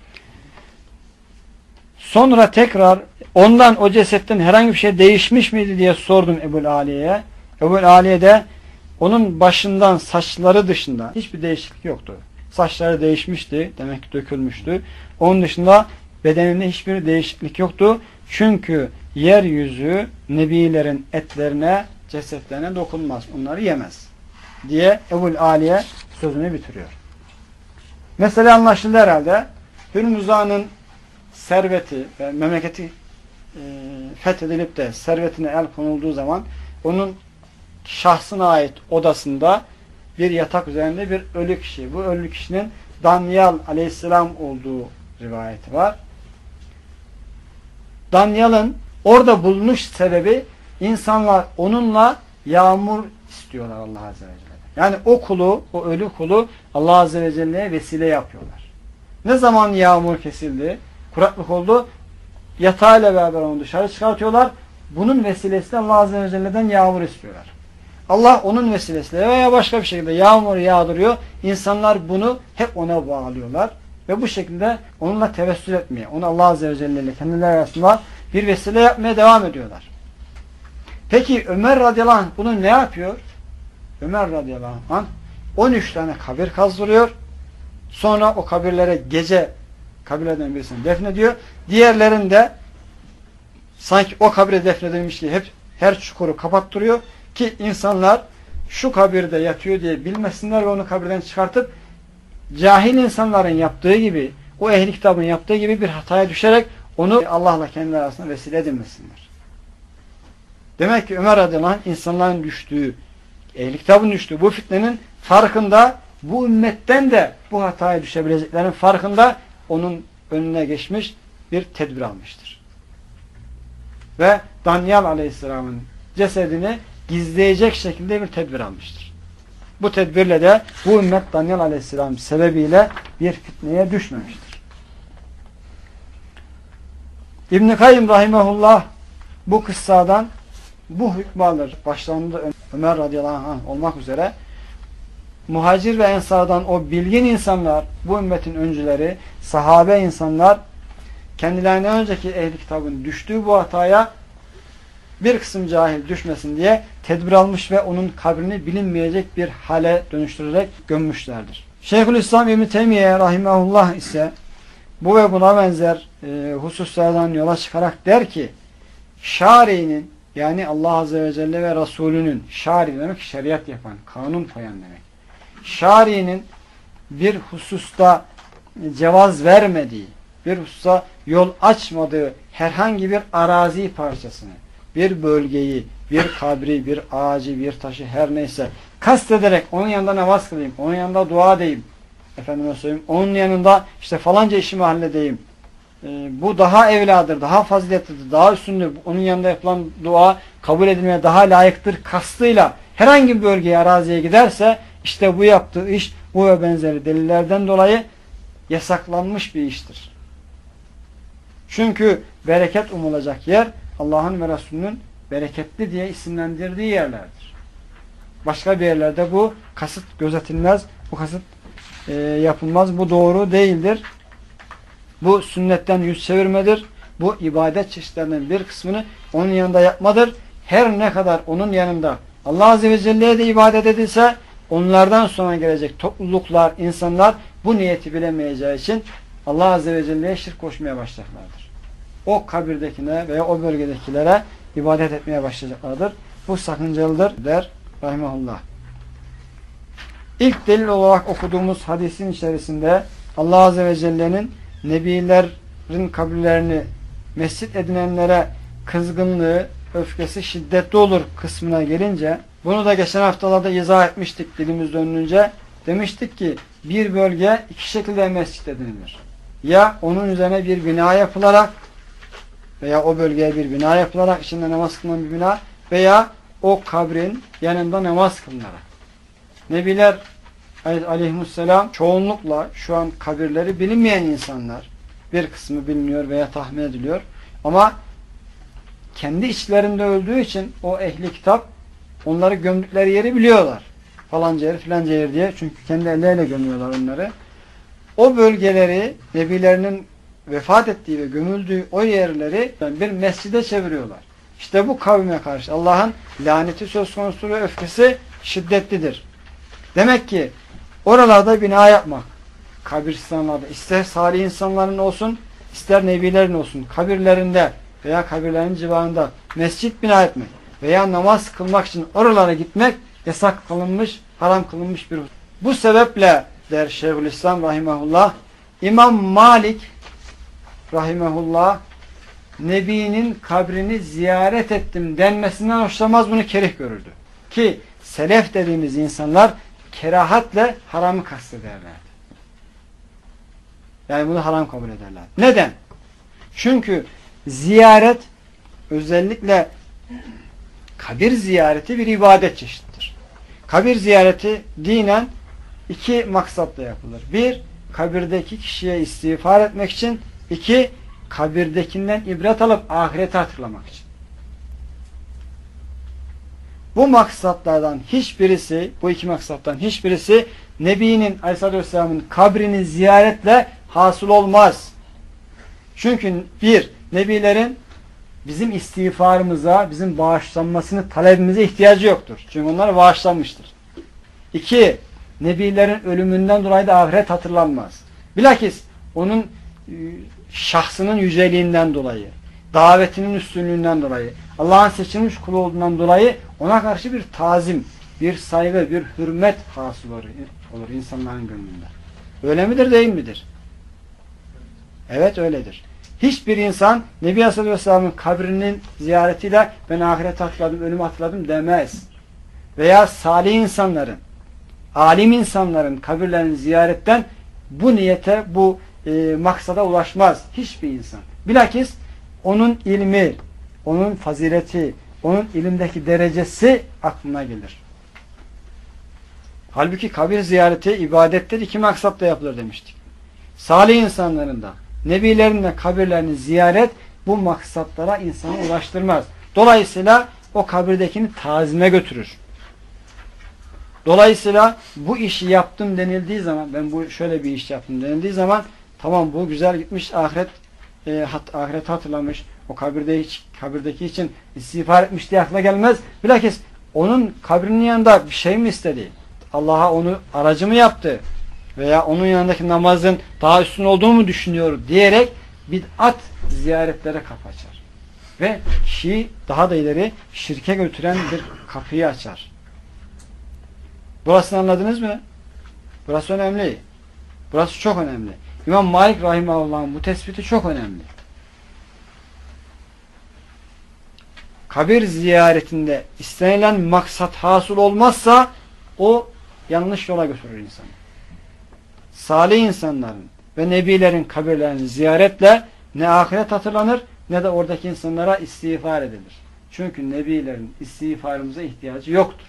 Speaker 1: Sonra tekrar ondan, o cesetten herhangi bir şey değişmiş miydi diye sordum Ebul Aliye'ye. Ebul Aliye de onun başından, saçları dışında hiçbir değişiklik yoktu. Saçları değişmişti, demek ki dökülmüştü. Onun dışında bedeninde hiçbir değişiklik yoktu. Çünkü yeryüzü nebilerin etlerine, cesetlerine dokunmaz. Onları yemez diye Ebul Aliye sözünü bitiriyor. Mesela anlaşıldı herhalde. Hürmüzan'ın serveti ve memleketi fethedilip de servetine el konulduğu zaman onun şahsına ait odasında bir yatak üzerinde bir ölü kişi. Bu ölü kişinin Danyal aleyhisselam olduğu rivayeti var. Danyal'ın orada bulunuş sebebi, insanlar onunla yağmur istiyorlar Allah Azze ve Celle'den. Yani o kulu, o ölü kulu Allah Azze ve Celle'ye vesile yapıyorlar. Ne zaman yağmur kesildi, kuraklık oldu, yatağıyla beraber onu dışarı çıkartıyorlar. Bunun vesilesiyle Allah Azze ve Celle'den yağmur istiyorlar. Allah onun vesilesiyle veya başka bir şekilde yağmur yağdırıyor. İnsanlar bunu hep ona bağlıyorlar. Ve bu şekilde onunla tevessül etmeye, onu Allah Azze ve Celle ile kendileri arasında bir vesile yapmaya devam ediyorlar. Peki Ömer radıyallahu anh bunu ne yapıyor? Ömer radıyallahu anh 13 tane kabir kazdırıyor. Sonra o kabirlere gece kabirlerden birisini defnediyor. Diğerlerini de sanki o kabire defnedilmiş gibi hep her çukuru kapattırıyor ki insanlar şu kabirde yatıyor diye bilmesinler ve onu kabirden çıkartıp cahil insanların yaptığı gibi, o ehli kitabın yaptığı gibi bir hataya düşerek onu Allah'la kendileri arasında vesile edilmesinler. Demek ki Ömer radıyallahu anh insanların düştüğü, ehli kitabın düştüğü bu fitnenin farkında, bu ümmetten de bu hataya düşebileceklerin farkında, onun önüne geçmiş, bir tedbir almıştır. Ve Danyal Aleyhisselam'ın cesedini gizleyecek şekilde bir tedbir almıştır. Bu tedbirle de bu ümmet Danyal Aleyhisselam sebebiyle bir fitneye düşmemiştir. İbn-i Kayyım Rahimahullah bu kıssadan bu hükmü alır. Başlarında Ömer radıyallahu anh olmak üzere muhacir ve ensardan o bilgin insanlar, bu ümmetin öncüleri, sahabe insanlar kendilerinden önceki ehli kitabın düştüğü bu hataya bir kısım cahil düşmesin diye tedbir almış ve onun kabrini bilinmeyecek bir hale dönüştürerek gömmüşlerdir. Şeyhülislam İbn-i Teymiye rahimahullah ise bu ve buna benzer hususlardan yola çıkarak der ki şari'nin, yani Allah Azze ve Celle ve Resulünün, şari demek şeriat yapan, kanun koyan demek. Şari'nin bir hususta cevaz vermediği, bir hususta yol açmadığı herhangi bir arazi parçasını, bir bölgeyi, bir kabri, bir ağacı, bir taşı, her neyse kastederek onun yanında namaz kılayım, onun yanında dua edeyim, efendime söyleyeyim, onun yanında işte falanca işimi halledeyim, bu daha evladır, daha faziletlidir, daha üstündür, onun yanında yapılan dua kabul edilmeye daha layıktır kastıyla herhangi bir bölgeye, araziye giderse işte bu yaptığı iş, bu ve benzeri delillerden dolayı yasaklanmış bir iştir. Çünkü bereket umulacak yer Allah'ın ve Resulünün bereketli diye isimlendirdiği yerlerdir. Başka bir yerlerde bu kasıt gözetilmez, bu kasıt yapılmaz, bu doğru değildir. Bu sünnetten yüz çevirmedir. Bu ibadet çeşitlerinden bir kısmını onun yanında yapmadır. Her ne kadar onun yanında Allah Azze ve Celle'ye de ibadet edilse onlardan sonra gelecek topluluklar, insanlar bu niyeti bilemeyeceği için Allah Azze ve Celle'ye şirk koşmaya başlayacaklardır. O kabirdekine veya o bölgedekilere ibadet etmeye başlayacaklardır. Bu sakıncalıdır der rahimahullah. İlk delil olarak okuduğumuz hadisin içerisinde Allah Azze ve Celle'nin Nebilerin kabirlerini mescit edinenlere kızgınlığı, öfkesi şiddetli olur kısmına gelince, bunu da geçen haftalarda izah etmiştik dilimiz dönünce. Demiştik ki bir bölge iki şekilde mescit edinilir. Ya onun üzerine bir bina yapılarak veya o bölgeye bir bina yapılarak, içinde namaz kılınan bir bina veya o kabrin yanında namaz kılınarak. Nebiler aleyhisselam çoğunlukla şu an kabirleri bilinmeyen insanlar, bir kısmı biliniyor veya tahmin ediliyor ama kendi içlerinde öldüğü için o ehli kitap onları gömdükleri yeri biliyorlar. Falanca yer filanca yer diye, çünkü kendi elleriyle gömüyorlar onları. O bölgeleri, nebilerinin vefat ettiği ve gömüldüğü o yerleri bir mescide çeviriyorlar. İşte bu kavme karşı Allah'ın laneti söz konusu ve öfkesi şiddetlidir. Demek ki oralarda bina yapmak, kabirstanlarda, ister salih insanların olsun, ister nebilerin olsun, kabirlerinde veya kabirlerin civarında mescit bina etmek veya namaz kılmak için oralara gitmek yasak kılınmış, haram kılınmış bir husus. Bu sebeple der Şeyhülislam rahimahullah, İmam Malik rahimahullah Nebi'nin kabrini ziyaret ettim denmesinden hoşlanmaz, bunu kerih görürdü. Ki selef dediğimiz insanlar kerahatle haramı kastederlerdi. Yani bunu haram kabul ederler. Neden? Çünkü ziyaret, özellikle kabir ziyareti bir ibadet çeşididir. Kabir ziyareti dinen iki maksatla yapılır. Bir, kabirdeki kişiye istiğfar etmek için. İki, kabirdekinden ibret alıp ahireti hatırlamak için. Bu maksatlardan hiçbirisi, bu iki maksattan hiçbirisi Nebi'nin Aleyhisselatü Vesselam'ın kabrini ziyaretle hasıl olmaz. Çünkü bir, Nebilerin bizim istiğfarımıza, bizim bağışlanmasını talebimize ihtiyacı yoktur. Çünkü onlar bağışlanmıştır. İki, Nebilerin ölümünden dolayı da ahiret hatırlanmaz. Bilakis onun şahsının yüceliğinden dolayı, davetinin üstünlüğünden dolayı, Allah'ın seçilmiş kulu olduğundan dolayı ona karşı bir tazim, bir saygı, bir hürmet hasıl olur insanların gönlünde. Öyle midir, değil midir? Evet, öyledir. Hiçbir insan Nebi Aleyhisselatü Vesselam'ın kabrinin ziyaretiyle ben ahireti hatırladım, ölümü hatırladım demez. Veya salih insanların, alim insanların kabirlerini ziyaretten bu niyete, bu maksada ulaşmaz hiçbir insan. Bilakis onun ilmi, onun fazileti, onun ilimdeki derecesi aklına gelir. Halbuki kabir ziyareti ibadettir, iki maksatla yapılır demiştik. Salih insanların da, nebilerin de kabirlerini ziyaret bu maksatlara insanı ulaştırmaz. Dolayısıyla o kabirdekini tazime götürür. Dolayısıyla bu işi yaptım denildiği zaman, ben bu şöyle bir iş yaptım denildiği zaman, tamam bu güzel gitmiş, ahiret hatırlamış, o kabirdeki için istiğfar etmiş diye akla gelmez. Bilakis onun kabrinin yanında bir şey mi istedi? Allah'a onu aracı mı yaptı? Veya onun yanındaki namazın daha üstün olduğunu mu düşünüyor diyerek bid'at ziyaretlere kapı açar. Ve kişiyi daha da ileri şirke götüren bir kapıyı açar. Burasını anladınız mı? Burası önemli. Burası çok önemli. İmam Malik Rahimahullah'ın bu tespiti çok önemli. Kabir ziyaretinde istenilen maksat hasıl olmazsa o yanlış yola götürür insanı. Salih insanların ve nebilerin kabirlerini ziyaretle ne ahiret hatırlanır ne de oradaki insanlara istiğfar edilir. Çünkü nebilerin istiğfarımıza ihtiyacı yoktur.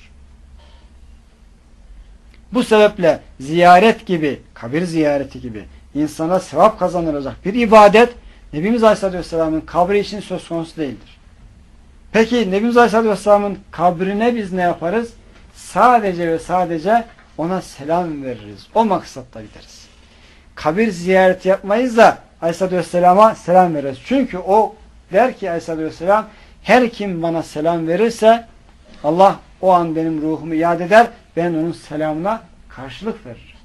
Speaker 1: Bu sebeple ziyaret gibi, kabir ziyareti gibi insana sevap kazanılacak bir ibadet Nebimiz Aleyhisselatü Vesselam'ın kabri için söz konusu değildir. Peki Nebimiz Aleyhisselatü Vesselam'ın kabrine biz ne yaparız? Sadece ve sadece ona selam veririz. O maksatla gideriz. Kabir ziyareti yapmayız da Aleyhisselatü Vesselam'a selam veririz. Çünkü o der ki Aleyhisselatü Vesselam, her kim bana selam verirse Allah o an benim ruhumu iade eder, ben onun selamına karşılık veririm.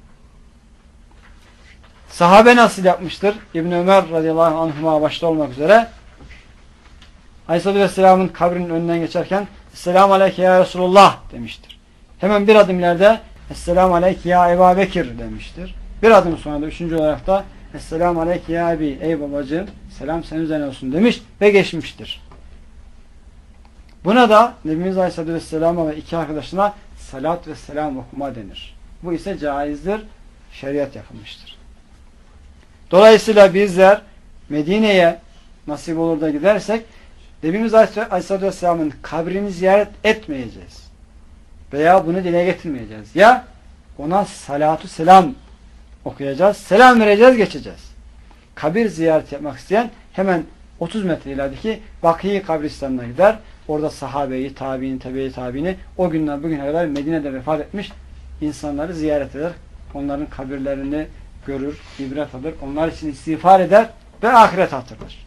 Speaker 1: Sahabe nasıl yapmıştır? İbn Ömer radıyallahu anhuma başta olmak üzere Aleyhisselatü Vesselam'ın kabrinin önünden geçerken Esselamu aleyke ya Resulullah demiştir. Hemen bir adım ileride Esselamu aleyke ya Ebu Bekir demiştir. Bir adım sonra da üçüncü olarak da Esselamu aleyke ya Ebi, ey babacığım selam senin üzerine olsun demiş ve geçmiştir. Buna da Nebimiz Aleyhisselatü Vesselam'a ve iki arkadaşına salat ve selam okuma denir. Bu ise caizdir, şeriat yapılmıştır. Dolayısıyla bizler Medine'ye nasip olur da gidersek Nebimiz Aleyhisselatü Vesselam'ın kabrini ziyaret etmeyeceğiz. Veya bunu dile getirmeyeceğiz. Ya ona salatu selam okuyacağız, selam vereceğiz, geçeceğiz. Kabir ziyaret yapmak isteyen hemen 30 metre ilerideki Baki kabristanına gider. Orada sahabeyi, tabiini, tebe-i tabiini o günden bugüne kadar Medine'de vefat etmiş insanları ziyaret eder. Onların kabirlerini görür, ibret alır. Onlar için istiğfar eder ve ahiret hatırlar.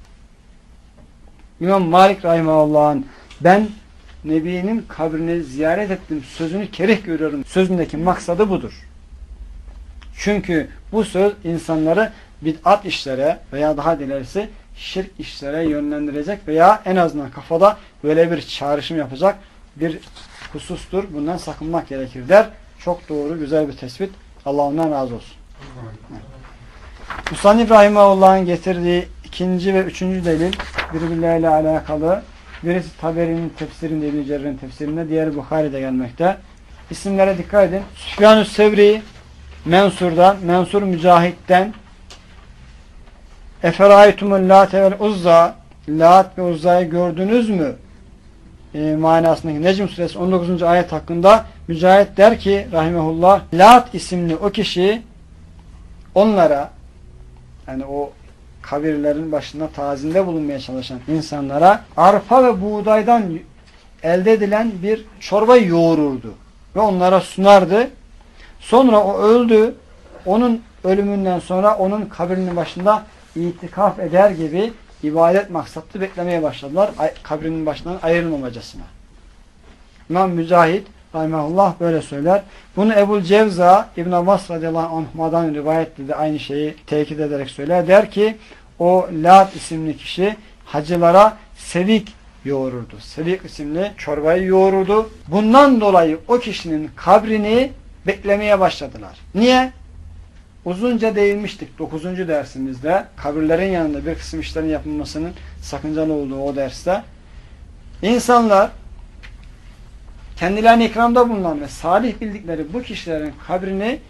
Speaker 1: İmam Malik Rahimahullah'ın ben Nebi'nin kabrini ziyaret ettim sözünü kerih görüyorum sözündeki maksadı budur. Çünkü bu söz insanları bid'at işlere veya daha ilerisi şirk işlere yönlendirecek veya en azından kafada böyle bir çağrışım yapacak bir husustur. Bundan sakınmak gerekir der. Çok doğru, güzel bir tespit. Allah ondan razı olsun. Musannif Rahimahullah'ın getirdiği ikinci ve üçüncü delil birbirleriyle alakalı. Birisi Taberi'nin tefsirinde, İbn-i Cerrah'ın tefsirinde, diğeri Bukhari'de gelmekte. İsimlere dikkat edin. Süfyan-ı Sevri Mensur'dan, Mensur Mücahit'ten Eferaytumul Late vel Uzza, Lat ve Uzza'yı gördünüz mü? Manasındaki Necm suresi 19. ayet hakkında Mücahit der ki rahimehullah, Lat isimli o kişi onlara, yani o kabirlerin başında tazinde bulunmaya çalışan insanlara arpa ve buğdaydan elde edilen bir çorba yoğururdu ve onlara sunardı. Sonra o öldü. Onun ölümünden sonra onun kabrinin başında itikaf eder gibi ibadet maksatlı beklemeye başladılar. Kabrinin başından ayrılmamacasına. İmam Mücahit rahimahullah böyle söyler. Bunu Ebul Cevza İbn Abbas radıyallahu anh'dan rivayet dedi. Aynı şeyi tekit ederek söyler. Der ki o Lat isimli kişi hacılara sevik yoğururdu. Sevik isimli çorbayı yoğururdu. Bundan dolayı o kişinin kabrini beklemeye başladılar. Niye? Uzunca değinmiştik 9. dersimizde. Kabirlerin yanında bir kısım işlerin yapılmasının sakıncalı olduğu o derste. İnsanlar kendilerine ikramda bulunan ve salih bildikleri bu kişilerin kabrini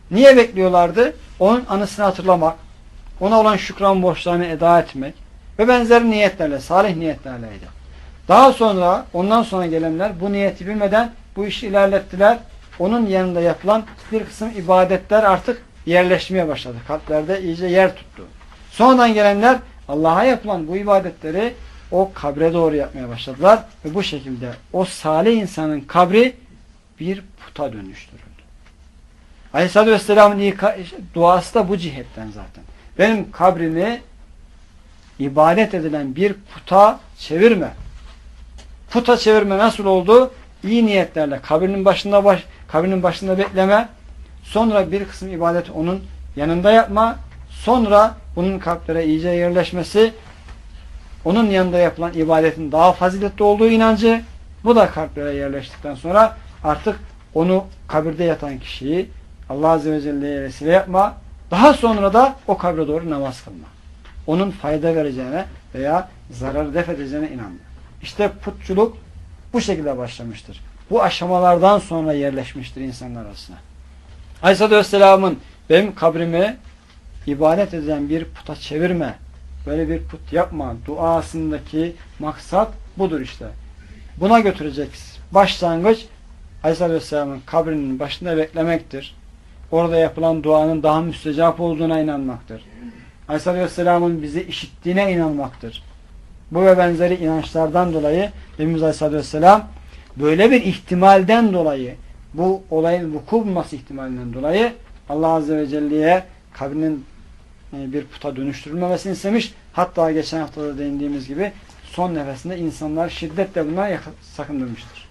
Speaker 1: Niye bekliyorlardı? Onun anısını hatırlamak, ona olan şükran borçlarını eda etmek ve benzeri niyetlerle, salih niyetlerleydi. Daha sonra, ondan sonra gelenler bu niyeti bilmeden bu işi ilerlettiler. Onun yanında yapılan bir kısım ibadetler artık yerleşmeye başladı. Kalplerde iyice yer tuttu. Sonradan gelenler Allah'a yapılan bu ibadetleri o kabre doğru yapmaya başladılar. Ve bu şekilde o salih insanın kabri bir puta dönüştürüldü. Aleyhisselatü Vesselam'ın duası da bu cihetten zaten. Benim kabrimi ibadet edilen bir puta çevirme. Puta çevirme nasıl oldu? İyi niyetlerle kabrinin başında bekleme, sonra bir kısım ibadeti onun yanında yapma, sonra bunun kalplere iyice yerleşmesi, onun yanında yapılan ibadetin daha faziletli olduğu inancı, bu da kalplere yerleştikten sonra artık onu kabirde yatan kişiyi Allah Azze ve Celle'ye vesile yapma, daha sonra da o kabre doğru namaz kılma. Onun fayda vereceğine veya zararı def edeceğine inanma. İşte putçuluk bu şekilde başlamıştır. Bu aşamalardan sonra yerleşmiştir insanlar arasına. Aleyhisselatü Vesselam'ın benim kabrimi ibadet edilen bir puta çevirme, böyle bir put yapma duasındaki maksat budur işte. Buna götürecek başlangıç Aleyhisselatü Vesselam'ın kabrinin başında beklemektir. Orada yapılan duanın daha müstecap olduğuna inanmaktır. Aleyhisselatü Vesselam'ın bizi işittiğine inanmaktır. Bu ve benzeri inançlardan dolayı Efendimiz Aleyhisselatü Vesselam böyle bir ihtimalden dolayı, bu olayın vuku bulması ihtimalinden dolayı Allah Azze ve Celle'ye kabrinin bir puta dönüştürülmemesini istemiş. Hatta geçen hafta da değindiğimiz gibi son nefesinde insanlar şiddetle bundan sakındırmıştır.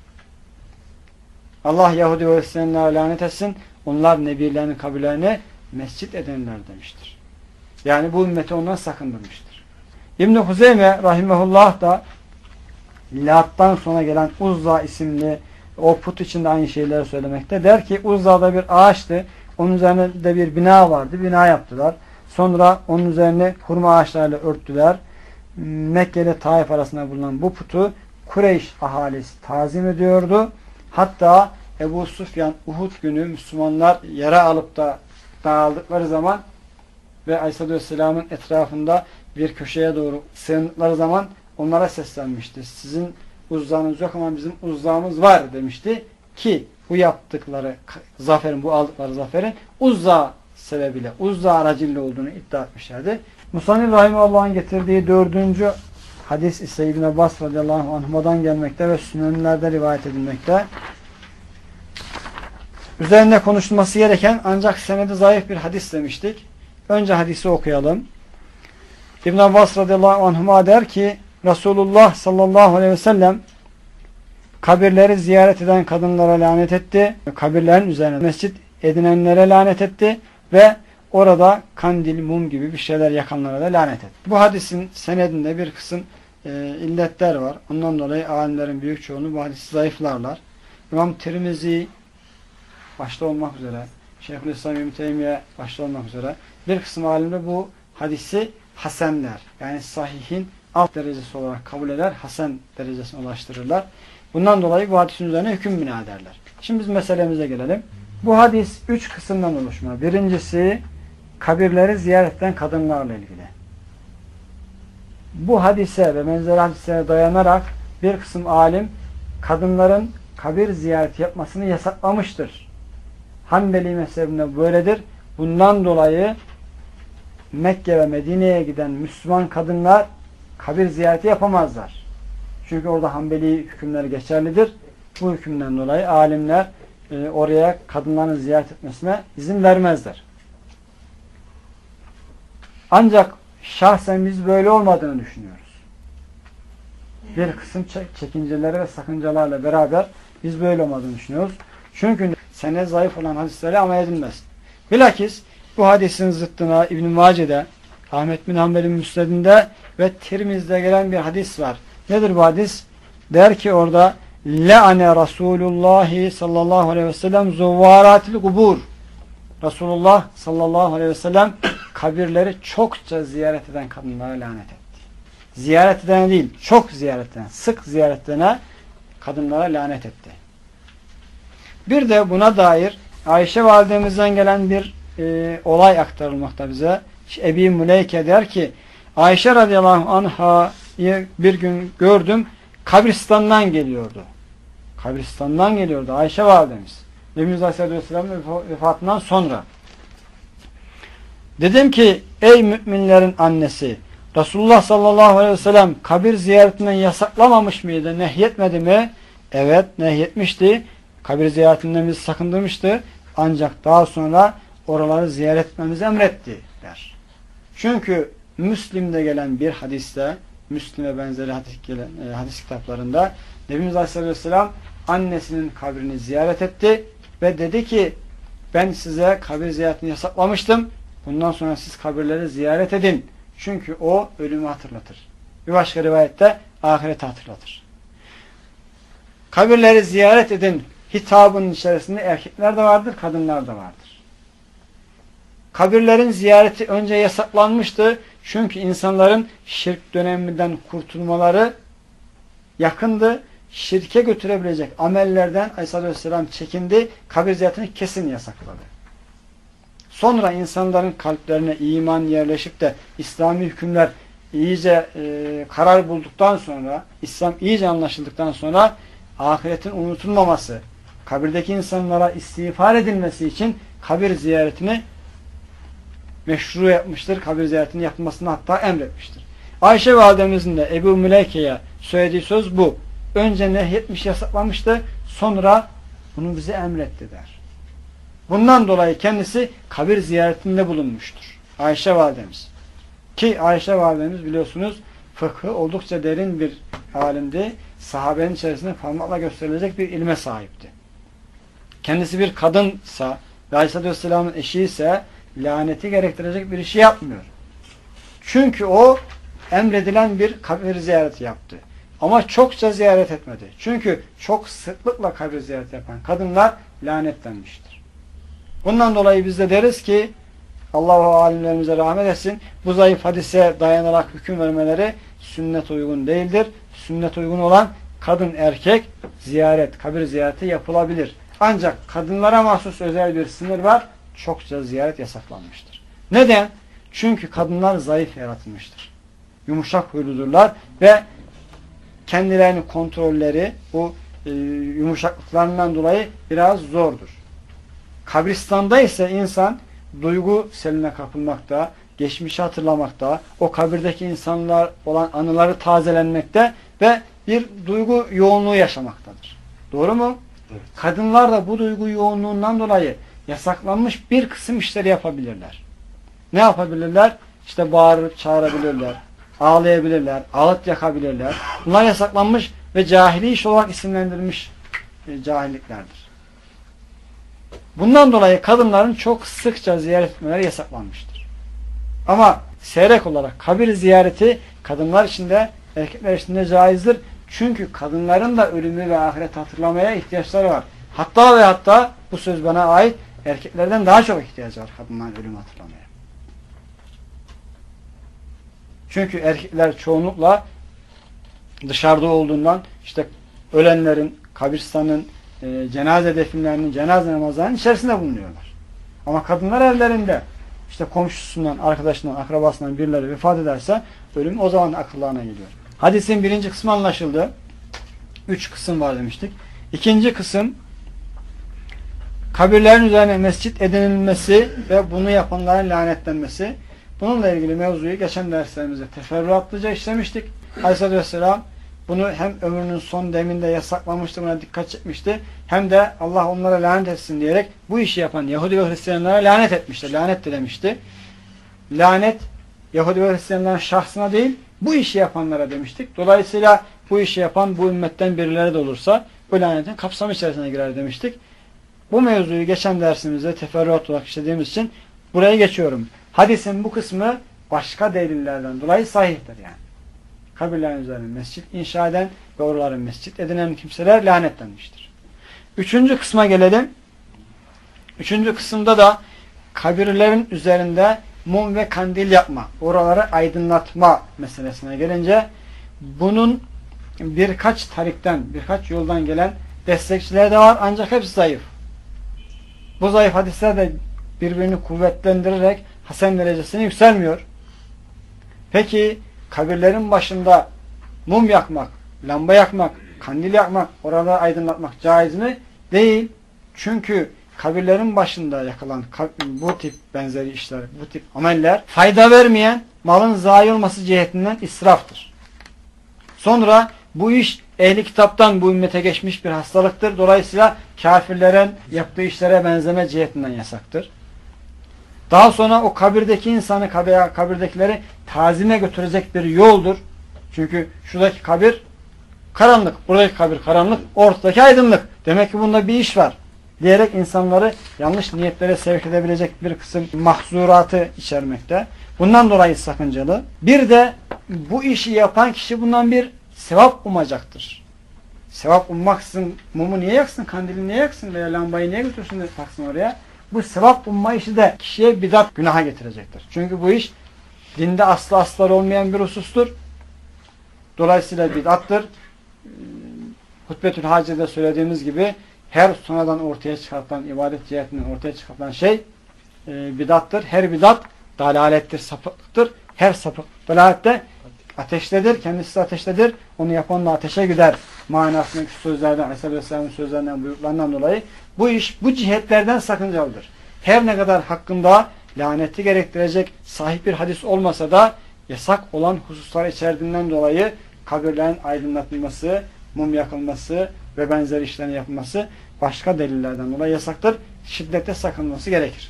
Speaker 1: Allah Yahudi ve Hristiyanlara lanet etsin. Onlar nebilerinin kabirlerini mescit edenler demiştir. Yani bu ümmeti ondan sakındırmıştır. İbn-i Huzeyme rahimehullah da Lat'tan sonra gelen Uzza isimli o put içinde aynı şeyleri söylemekte. Der ki Uzza'da bir ağaçtı. Onun üzerinde bir bina vardı. Bina yaptılar. Sonra onun üzerine hurma ağaçlarıyla örttüler. Mekke ile Taif arasında bulunan bu putu Kureyş ahalisi tazim ediyordu. Hatta Ebu Sufyan Uhud günü Müslümanlar yara alıp da dağıldıkları zaman ve Aleyhisselatü Vesselam'ın etrafında bir köşeye doğru sığındıkları zaman onlara seslenmişti. Sizin uzzanız yok ama bizim uzzamız var demişti. Ki bu yaptıkları zaferin, bu aldıkları zaferin Uzza sebebiyle, Uzza aracılığıyla olduğunu iddia etmişlerdi. Musannif Rahimahullah'ın getirdiği 4. hadis ise İbn Abbas radıyallahu anhuma'dan gelmekte ve Sünenlerde rivayet edilmekte. Üzerinde konuşulması gereken ancak senedi zayıf bir hadis demiştik. Önce hadisi okuyalım. İbn Abbas radıyallahu anhuma der ki Resulullah sallallahu aleyhi ve sellem kabirleri ziyaret eden kadınlara lanet etti. Kabirlerin üzerine mescit edinenlere lanet etti ve orada kandil, mum gibi bir şeyler yakanlara da lanet etti. Bu hadisin senedinde bir kısım illetler var. Ondan dolayı alimlerin büyük çoğunu bu hadisi zayıflarlar. İmam Tirmizi başta olmak üzere, Şeyhülislam İbn Teymiye başta olmak üzere bir kısım alimler bu hadisi hasenler. Yani sahihin alt derecesi olarak kabul eder, hasen derecesine ulaştırırlar. Bundan dolayı bu hadisin üzerine hüküm bina ederler. Şimdi biz meselemize gelelim. Bu hadis 3 kısımdan oluşma. Birincisi kabirleri ziyaretten kadınlarla ilgili. Bu hadise ve benzeri hadislere dayanarak bir kısım alim kadınların kabir ziyareti yapmasını yasaklamıştır. Hanbeli mezhebinde böyledir. Bundan dolayı Mekke ve Medine'ye giden Müslüman kadınlar kabir ziyareti yapamazlar. Çünkü orada Hanbeli hükümleri geçerlidir. Bu hükümden dolayı alimler oraya kadınların ziyaret etmesine izin vermezler. Ancak şahsen biz böyle olmadığını düşünüyoruz. Bir kısım çekinceleri ve sakıncalarla beraber biz böyle olmadığını düşünüyoruz. Çünkü sened zayıf olan hadisleri amel edilmez. Bilakis bu hadisin zıttına İbn-i Mace'de, Ahmet bin Hanbel'in Müsned'inde ve Tirmiz'de gelen bir hadis var. Nedir bu hadis? Der ki orada Le'ane Resulullah sallallahu aleyhi ve sellem zuvvaratil kubur. Resulullah sallallahu aleyhi ve sellem kabirleri çokça ziyaret eden kadınlara lanet etti. Ziyaret edene değil, çok ziyaret edene, sık ziyaret edene kadınlara lanet etti. Bir de buna dair Ayşe validemizden gelen bir olay aktarılmakta bize. Ebi Müleyke der ki Ayşe radıyallahu anh'ı bir gün gördüm, kabristandan geliyordu. Kabristandan geliyordu Ayşe validemiz. Nebimiz Aleyhisselam'ın vefatından sonra. Dedim ki ey müminlerin annesi, Resulullah sallallahu aleyhi ve sellem kabir ziyaretinden yasaklamamış mıydı, nehyetmedi mi? Evet, nehyetmişti. Kabir ziyaretinden bizi sakındırmıştı. Ancak daha sonra oraları ziyaret etmemizi emretti der. Çünkü Müslim'de gelen bir hadiste, Müslim'e benzeri hadis kitaplarında Nebimiz Aleyhisselam annesinin kabrini ziyaret etti ve dedi ki ben size kabir ziyaretini yasaklamıştım. Bundan sonra siz kabirleri ziyaret edin. Çünkü o ölümü hatırlatır. Bir başka rivayette ahireti hatırlatır. Kabirleri ziyaret edin hitabının içerisinde erkekler de vardır, kadınlar da vardır. Kabirlerin ziyareti önce yasaklanmıştı. Çünkü insanların şirk döneminden kurtulmaları yakındı. Şirke götürebilecek amellerden Aleyhisselam çekindi. Kabir ziyaretini kesin yasakladı. Sonra insanların kalplerine iman yerleşip de İslami hükümler iyice karar bulduktan sonra, İslam iyice anlaşıldıktan sonra ahiretin unutulmaması, kabirdeki insanlara istiğfar edilmesi için kabir ziyaretini meşru yapmıştır. Kabir ziyaretini yapılmasını hatta emretmiştir. Ayşe validemizin de Ebu Müleyke'ye söylediği söz bu. Önce nehyetmiş, yasaklamıştı. Sonra bunu bize emretti der. Bundan dolayı kendisi kabir ziyaretinde bulunmuştur. Ayşe validemiz. Ki Ayşe validemiz biliyorsunuz fıkhı oldukça derin bir alimdi. Sahabenin içerisinde parmakla gösterilecek bir ilme sahipti. Kendisi bir kadınsa ve Aleyhisselam'ın eşi ise laneti gerektirecek bir işi yapmıyor. Çünkü o emredilen bir kabir ziyareti yaptı. Ama çokça ziyaret etmedi. Çünkü çok sıklıkla kabir ziyareti yapan kadınlar lanetlenmiştir. Bundan dolayı biz de deriz ki Allah o alimlerimize rahmet etsin. Bu zayıf hadise dayanarak hüküm vermeleri sünnet uygun değildir. Sünnet uygun olan kadın erkek ziyaret, kabir ziyareti yapılabilir. Ancak kadınlara mahsus özel bir sınır var. Çokça ziyaret yasaklanmıştır. Neden? Çünkü kadınlar zayıf yaratılmıştır. Yumuşak huyludurlar ve kendilerini kontrolleri bu yumuşaklıklarından dolayı biraz zordur. Kabristanda ise insan duygu seline kapılmakta, geçmişi hatırlamakta, o kabirdeki insanlar olan anıları tazelenmekte ve bir duygu yoğunluğu yaşamaktadır. Doğru mu? Evet. Kadınlar da bu duygu yoğunluğundan dolayı yasaklanmış bir kısım işleri yapabilirler. Ne yapabilirler? İşte bağırıp çağırabilirler, ağlayabilirler, ağıt yakabilirler. Bunlar yasaklanmış ve cahili iş olarak isimlendirilmiş cahilliklerdir. Bundan dolayı kadınların çok sıkça ziyaret etmeleri yasaklanmıştır. Ama seyrek olarak kabir ziyareti kadınlar için de erkekler için de caizdir. Çünkü kadınların da ölümü ve ahiret hatırlamaya ihtiyaçları var. Hatta ve hatta bu söz bana ait erkeklerden daha çok ihtiyacı var kadınların ölümü hatırlamaya. Çünkü erkekler çoğunlukla dışarıda olduğundan işte ölenlerin, kabristanın, cenaze defnlerinin, cenaze namazlarının içerisinde bulunuyorlar. Ama kadınlar evlerinde işte komşusundan, arkadaşından, akrabasından birileri vefat ederse ölüm o zaman akıllarına geliyor. Hadisin birinci kısmı anlaşıldı. 3 kısım var demiştik. İkinci kısım kabirlerin üzerine mescit edinilmesi ve bunu yapanların lanetlenmesi. Bununla ilgili mevzuyu geçen derslerimizde teferruatlıca işlemiştik. Aleyhisselam bunu hem ömrünün son deminde yasaklamıştı, buna dikkat çekmişti. Hem de Allah onlara lanet etsin diyerek bu işi yapan Yahudi ve Hristiyanlara lanet etmişti. Lanet dilemişti. Lanet Yahudi ve Hristiyanların şahsına değil, bu işi yapanlara demiştik. Dolayısıyla bu işi yapan bu ümmetten birileri de olursa bu lanetin kapsamı içerisine girer demiştik. Bu mevzuyu geçen dersimizde teferruat olarak işlediğimiz için buraya geçiyorum. Hadisin bu kısmı başka delillerden dolayı sahihtir yani. Kabirlerin üzerine mescit inşa eden ve oraları mescit edinen kimseler lanetlenmiştir. Üçüncü kısma gelelim. Üçüncü kısımda da kabirlerin üzerinde mum ve kandil yapma, oraları aydınlatma meselesine gelince bunun birkaç tarikten, birkaç yoldan gelen destekçileri de var ancak hepsi zayıf. Bu zayıf hadisler de birbirini kuvvetlendirerek hasen derecesine yükselmiyor. Peki kabirlerin başında mum yakmak, lamba yakmak, kandil yakmak, oraları aydınlatmak caiz mi? Değil. Çünkü kabirlerin başında yakılan bu tip benzeri işler, bu tip ameller fayda vermeyen, malın zayi olması cihetinden israftır. Sonra bu iş ehli kitaptan bu ümmete geçmiş bir hastalıktır. Dolayısıyla kafirlerin yaptığı işlere benzeme cihetinden yasaktır. Daha sonra o kabirdeki insanı, kabirdekileri tazime götürecek bir yoldur. Çünkü şuradaki kabir karanlık, buradaki kabir karanlık, ortadaki aydınlık. Demek ki bunda bir iş var diyerek insanları yanlış niyetlere sevk edebilecek bir kısım mahzuratı içermekte. Bundan dolayı sakıncalı. Bir de bu işi yapan kişi bundan bir sevap umacaktır. Sevap ummaksın, mumu niye yaksın, kandili niye yaksın veya lambayı niye götürsün de taksın oraya? Bu sevap umma işi de kişiye bidat günaha getirecektir. Çünkü bu iş dinde aslı aslar olmayan bir husustur. Dolayısıyla bidattır. Hutbetül Hace'de söylediğimiz gibi her sonradan ortaya çıkartılan, ibadet cihetinden ortaya çıkartılan şey bidattır. Her bidat dalalettir, sapıklıktır. Her sapık dalalette ateştedir, kendisi ateştedir. Onu yapan da ateşe gider. Manasındaki sözlerden, Aleyhisselam'ın sözlerinden, buyruklarından dolayı bu iş, bu cihetlerden sakıncalıdır. Her ne kadar hakkında laneti gerektirecek sahih bir hadis olmasa da yasak olan hususlar içerdiğinden dolayı kabirlerin aydınlatılması, mum yakılması ve benzeri işlerin yapılması başka delillerden dolayı yasaktır. Şiddetle sakınması gerekir.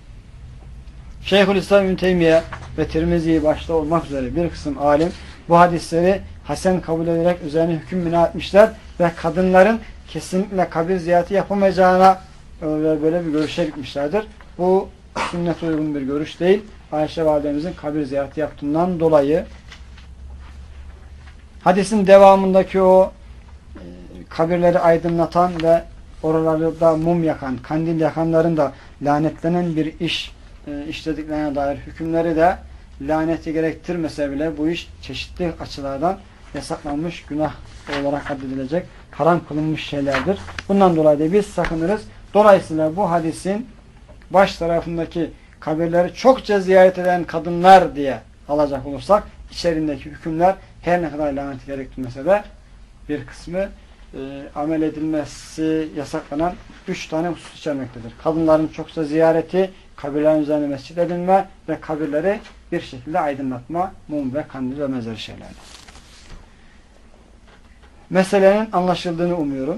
Speaker 1: Şeyhülislam İbn Teymiye ve Tirmizi başta olmak üzere bir kısım alim bu hadisleri hasen kabul ederek üzerine hüküm bina etmişler ve kadınların kesinlikle kabir ziyareti yapamayacağına böyle bir görüşe gitmişlerdir. Bu sünnete uygun bir görüş değil. Ayşe validemizin kabir ziyareti yaptığından dolayı hadisin devamındaki o kabirleri aydınlatan ve oralarda mum yakan, kandil yakanların da lanetlenen bir iş işlediklerine dair hükümleri de laneti gerektirmese bile bu iş çeşitli açılardan yasaklanmış, günah olarak addedilecek, haram kılınmış şeylerdir. Bundan dolayı da biz sakınırız. Dolayısıyla bu hadisin baş tarafındaki kabirleri çokça ziyaret eden kadınlar diye alacak olursak içerindeki hükümler her ne kadar laneti gerektirmese de bir kısmı amel edilmesi yasaklanan 3 tane husus içermektedir. Kadınların çokça ziyareti, kabirlerin üzerine mescid edilme ve kabirleri bir şekilde aydınlatma, mum ve kandil ve mezar şeylerdir. Meselenin anlaşıldığını umuyorum.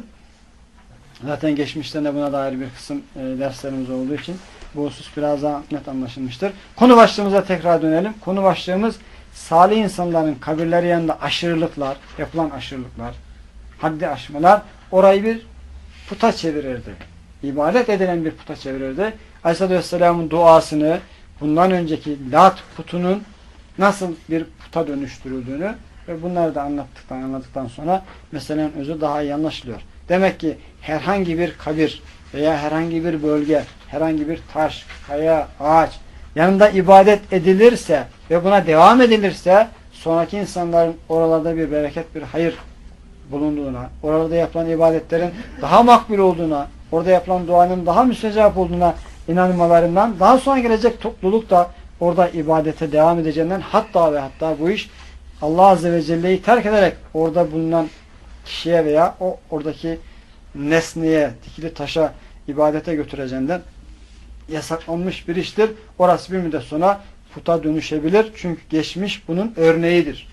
Speaker 1: Zaten geçmişten de buna dair bir kısım derslerimiz olduğu için bu husus biraz daha net anlaşılmıştır. Konu başlığımıza tekrar dönelim. Konu başlığımız salih insanların kabirleri yanında aşırılıklar, yapılan aşırılıklar, haddi aşmalar orayı bir puta çevirirdi. İbadet edilen bir puta çevirirdi. Aleyhisselam'ın duasını bundan önceki Lat putunun nasıl bir puta dönüştürüldüğünü ve bunları da anladıktan sonra meselenin özü daha iyi anlaşılıyor. Demek ki herhangi bir kabir veya herhangi bir bölge, herhangi bir taş, kaya, ağaç yanında ibadet edilirse ve buna devam edilirse sonraki insanların oralarda bir bereket, bir hayır bulunduğuna, orada yapılan ibadetlerin daha makbul olduğuna, orada yapılan duanın daha müstecap olduğuna inanmalarından daha sonra gelecek topluluk da orada ibadete devam edeceğinden hatta ve hatta bu iş Allah Azze ve Celle'yi terk ederek orada bulunan kişiye veya oradaki nesneye, dikili taşa ibadete götüreceğinden yasaklanmış bir iştir. Orası bir müddet sonra puta dönüşebilir. Çünkü geçmiş bunun örneğidir.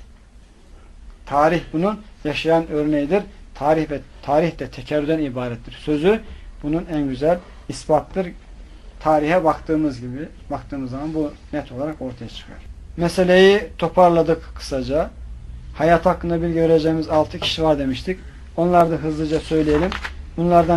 Speaker 1: Tarih bunun yaşayan örneğidir. Tarih de tekerrürden ibarettir. Sözü bunun en güzel ispattır. Tarihe baktığımız zaman bu net olarak ortaya çıkıyor. Meseleyi toparladık kısaca. Hayat hakkında bilgi vereceğimiz 6 kişi var demiştik. Onları da hızlıca söyleyelim. Bunlardan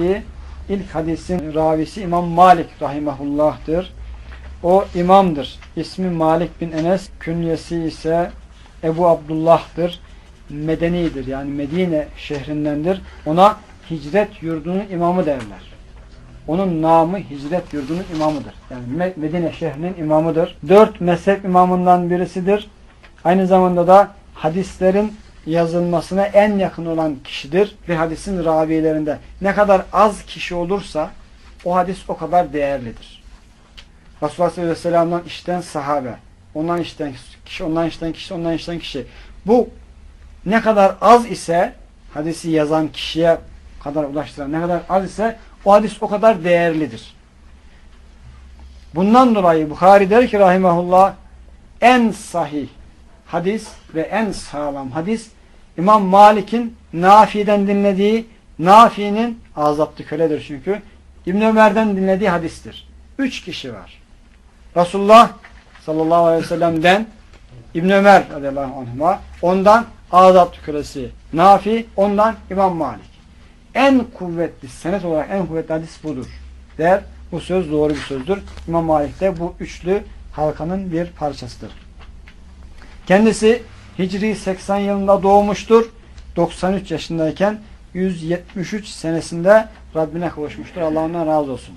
Speaker 1: ilk hadisin ravisi İmam Malik rahimahullah'tır. O imamdır. İsmi Malik bin Enes, künyesi ise Ebu Abdullah'tır. Medenidir. Yani Medine şehrindendir. Ona hicret yurdunun imamı derler. Onun namı hicret yurdunun imamıdır. Yani Medine şehrinin imamıdır. 4 mezhep imamından birisidir. Aynı zamanda da hadislerin yazılmasına en yakın olan kişidir. Bir hadisin ravilerinde ne kadar az kişi olursa o hadis o kadar değerlidir. Resulullah sallallahu aleyhi ve sellem'den işten sahabe, ondan işten kişi, ondan işten kişi, ondan işten kişi. Bu ne kadar az ise, hadisi yazan kişiye kadar ulaştıran ne kadar az ise o hadis o kadar değerlidir. Bundan dolayı Buhari der ki rahimahullah, en sahih hadis ve en sağlam hadis İmam Malik'in Nafi'den dinlediği, Nafi'nin azaptı köledir çünkü, İbn Ömer'den dinlediği hadistir. 3 kişi var. Resulullah sallallahu aleyhi ve sellem'den İbn Ömer radıyallahu anhuma, ondan azaptı kölesi Nafi, ondan İmam Malik. En kuvvetli, senet olarak en kuvvetli hadis budur der. Bu söz doğru bir sözdür. İmam Malik de bu üçlü halkanın bir parçasıdır. Kendisi Hicri 80 yılında doğmuştur. 93 yaşındayken 173 senesinde Rabbine kavuşmuştur. Allah ondan razı olsun.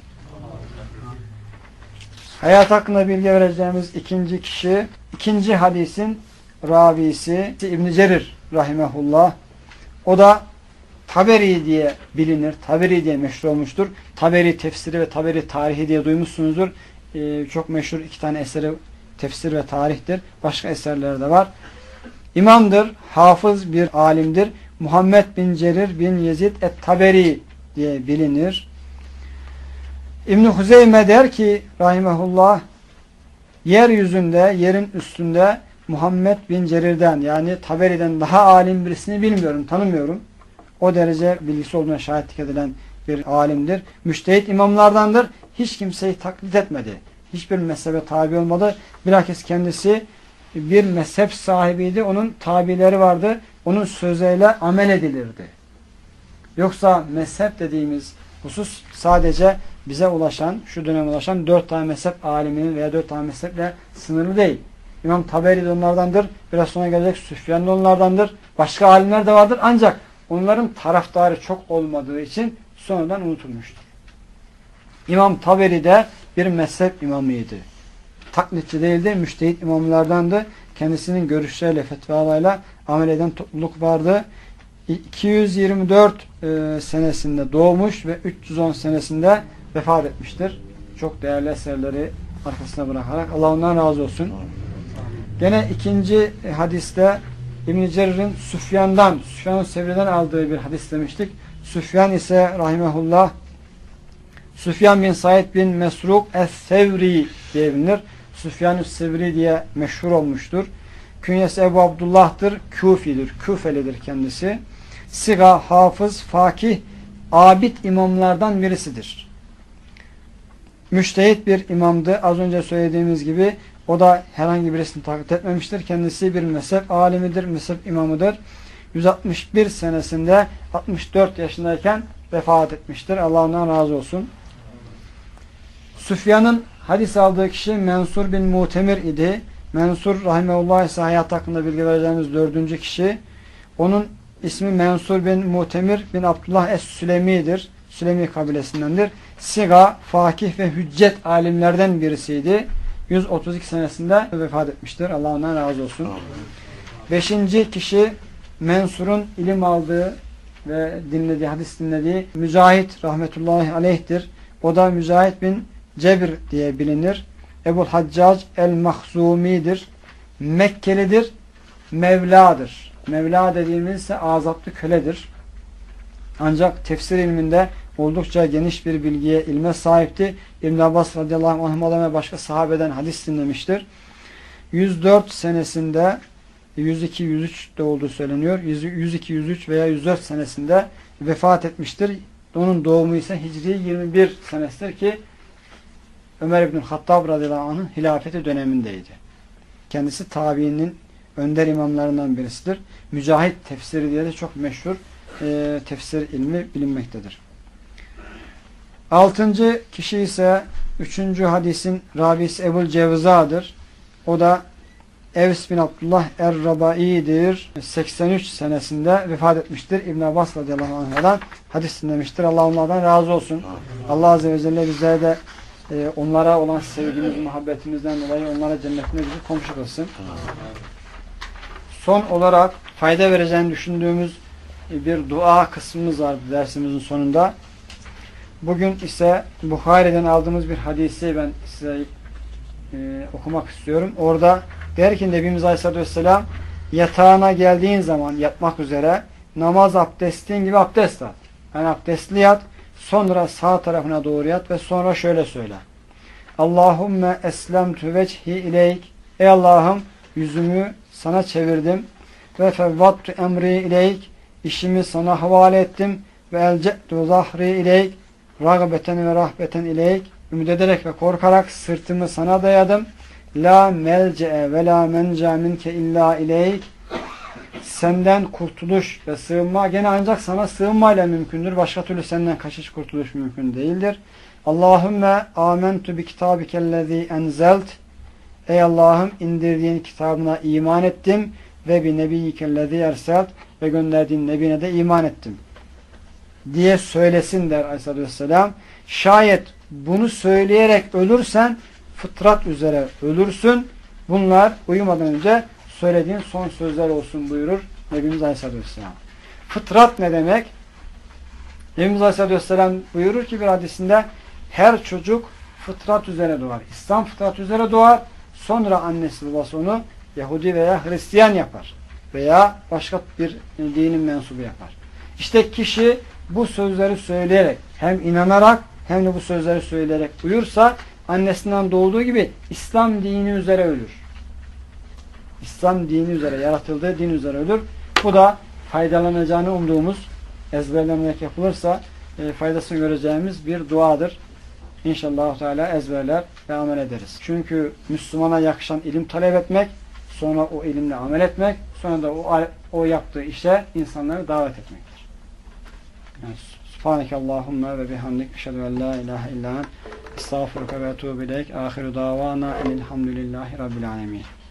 Speaker 1: Hayat hakkında bilgi vereceğimiz ikinci kişi, ikinci hadisin ravisi İbn Cerir rahimehullah. O da Taberi diye bilinir. Taberi diye meşhur olmuştur. Taberi tefsiri ve Taberi tarihi diye duymuşsunuzdur. Çok meşhur 2 tane eseri tefsir ve tarihtir. Başka eserleri de var. İmamdır, hafız bir alimdir. Muhammed bin Cerir bin Yezid et-Taberi diye bilinir. İbn Huzeyme der ki rahimehullah, yeryüzünde, yerin üstünde Muhammed bin Cerir'den, yani Taberi'den daha alim birisini bilmiyorum, tanımıyorum. O derece bilgisi olduğuna şahitlik edilen bir alimdir. Müştehit imamlardandır. Hiç kimseyi taklit etmedi. Hiçbir mezhebe tabi olmadı. Bilakis kendisi bir mezhep sahibiydi. Onun tabileri vardı. Onun sözüyle amel edilirdi. Yoksa mezhep dediğimiz husus sadece bize ulaşan, şu dönem ulaşan 4 tane mezhep aliminin veya 4 tane mezheple sınırlı değil. İmam Taberi de onlardandır. Biraz sonra gelecek Süfyan da onlardandır. Başka alimler de vardır. Ancak onların taraftarı çok olmadığı için sonradan unutulmuştur. İmam Taberi de bir mezhep imamıydı. Taklitçi değildi, müştehit imamlardandı. Kendisinin görüşleriyle, fetvalarıyla amel eden topluluk vardı. 224 senesinde doğmuş ve 310 senesinde vefat etmiştir. Çok değerli eserleri arkasına bırakarak. Allah ondan razı olsun. Gene ikinci hadiste İbn-i Cerir'in Süfyan-ı Sevri'den aldığı bir hadis demiştik. Süfyan ise rahimehullah, Süfyan bin Said bin Mesruk Es-Sevri diye bilinir. Süfyan-ı Sevri diye meşhur olmuştur. Künyesi Ebu Abdullah'tır. Küfi'dir. Küfelidir kendisi. Siga, hafız, fakih, abid imamlardan birisidir. Müştehit bir imamdı. Az önce söylediğimiz gibi o da herhangi birisini taklit etmemiştir. Kendisi bir mezhep alimidir, mezhep imamıdır. 161 senesinde 64 yaşındayken vefat etmiştir. Allah ondan razı olsun. Süfyan'ın hadis aldığı kişi Mensur bin Mu'temir idi. Mensur rahimehullah ise hayat hakkında bilgi vereceğimiz 4. kişi. Onun ismi Mensur bin Mu'temir bin Abdullah Es-Sülemi'dir. Sülemi kabilesindendir. Siga, fakih ve hüccet alimlerden birisiydi. 132 senesinde vefat etmiştir. Allah ondan razı olsun. 5. kişi Mensur'un ilim aldığı ve dinlediği, hadis dinlediği Mücahit rahmetullahi aleyh'tir. O da Mücahit bin Cebir diye bilinir. Ebu'l Haccac el-Mahzumi'dir. Mekkelidir. Mevla'dır. Mevla dediğimiz ise azaplı köledir. Ancak tefsir ilminde oldukça geniş bir bilgiye, ilme sahipti. İbn Abbas radıyallahu anh ve başka sahabeden hadis dinlemiştir. 104 senesinde 102-103 de olduğu söyleniyor. 102-103 veya 104 senesinde vefat etmiştir. Onun doğumu ise Hicri 21 senesidir ki Ömer İbn Hattab radıyallahu anh'ın hilafeti dönemindeydi. Kendisi tabiinin önder imamlarından birisidir. Mücahit tefsiri diye de çok meşhur tefsir ilmi bilinmektedir. 6. kişi ise 3. hadisin ravisi Ebu'l Cevza'dır. O da Evs bin Abdullah Er-Rabai'dir. 83 senesinde vefat etmiştir. İbn Abbas radıyallahu anh'dan hadis dinlemiştir. Allah onlardan razı olsun. Allah azze ve celle bizlere de onlara olan sevgimiz, muhabbetimizden dolayı onlara cennetine bizi komşu kılsın. Son olarak fayda vereceğini düşündüğümüz bir dua kısmımız var dersimizin sonunda. Bugün ise Buhari'den aldığımız bir hadisi ben size okumak istiyorum. Orada der ki Nebimiz Aleyhisselatü Vesselam, yatağına geldiğin zaman yatmak üzere namaz abdestin gibi abdest al. Yani abdestli yat, sonra sağ tarafına doğru yat ve sonra şöyle söyle. Allahümme eslemtü vechi ileyk. Ey Allah'ım, yüzümü sana çevirdim ve fevvattu emri ileyk. İşimi sana havale ettim ve elce'tu zahri ileyk. Rağbeten ve rahbeten ileyk. Ümit ederek ve korkarak sırtımı sana dayadım. La melce'e ve la menca minke illa ileyk. Senden kurtuluş ve sığınma gene ancak sana sığınmayla mümkündür. Başka türlü senden kaçış kurtuluş mümkün değildir. Allahümme amentu bi kitabikellezî enzelt. Ey Allah'ım, indirdiğin kitabına iman ettim ve bi nebiyyikellezî erselt ve gönderdiğin nebine de iman ettim diye söylesin der Aleyhisselatü Vesselam. Şayet bunu söyleyerek ölürsen fıtrat üzere ölürsün. Bunlar uyumadan önce söylediğin son sözler olsun buyurur Nebimiz Aleyhisselatü Vesselam. Fıtrat ne demek? Nebimiz Aleyhisselatü Vesselam buyurur ki bir hadisinde, her çocuk fıtrat üzere doğar. İslam fıtrat üzere doğar. Sonra annesi babası onu Yahudi veya Hristiyan yapar. Veya başka bir dinin mensubu yapar. İşte kişi bu sözleri söyleyerek, hem inanarak hem de bu sözleri söyleyerek uyursa, annesinden doğduğu gibi İslam dini üzere ölür. İslam dini üzere, yaratıldığı din üzere ölür. Bu da faydalanacağını umduğumuz, ezberlenerek yapılırsa faydasını göreceğimiz bir duadır. İnşallah Teala ezberler ve amel ederiz. Çünkü Müslümana yakışan ilim talep etmek, sonra o ilimle amel etmek, sonra da o yaptığı işe insanları davet etmektir. Yani, Subhaneke Allahümme ve bihamdik eşhedü en la ilahe illa ent estağfiruke ve etûbü ileyk. Ahiru davana enilhamdülillahi rabbil alemin.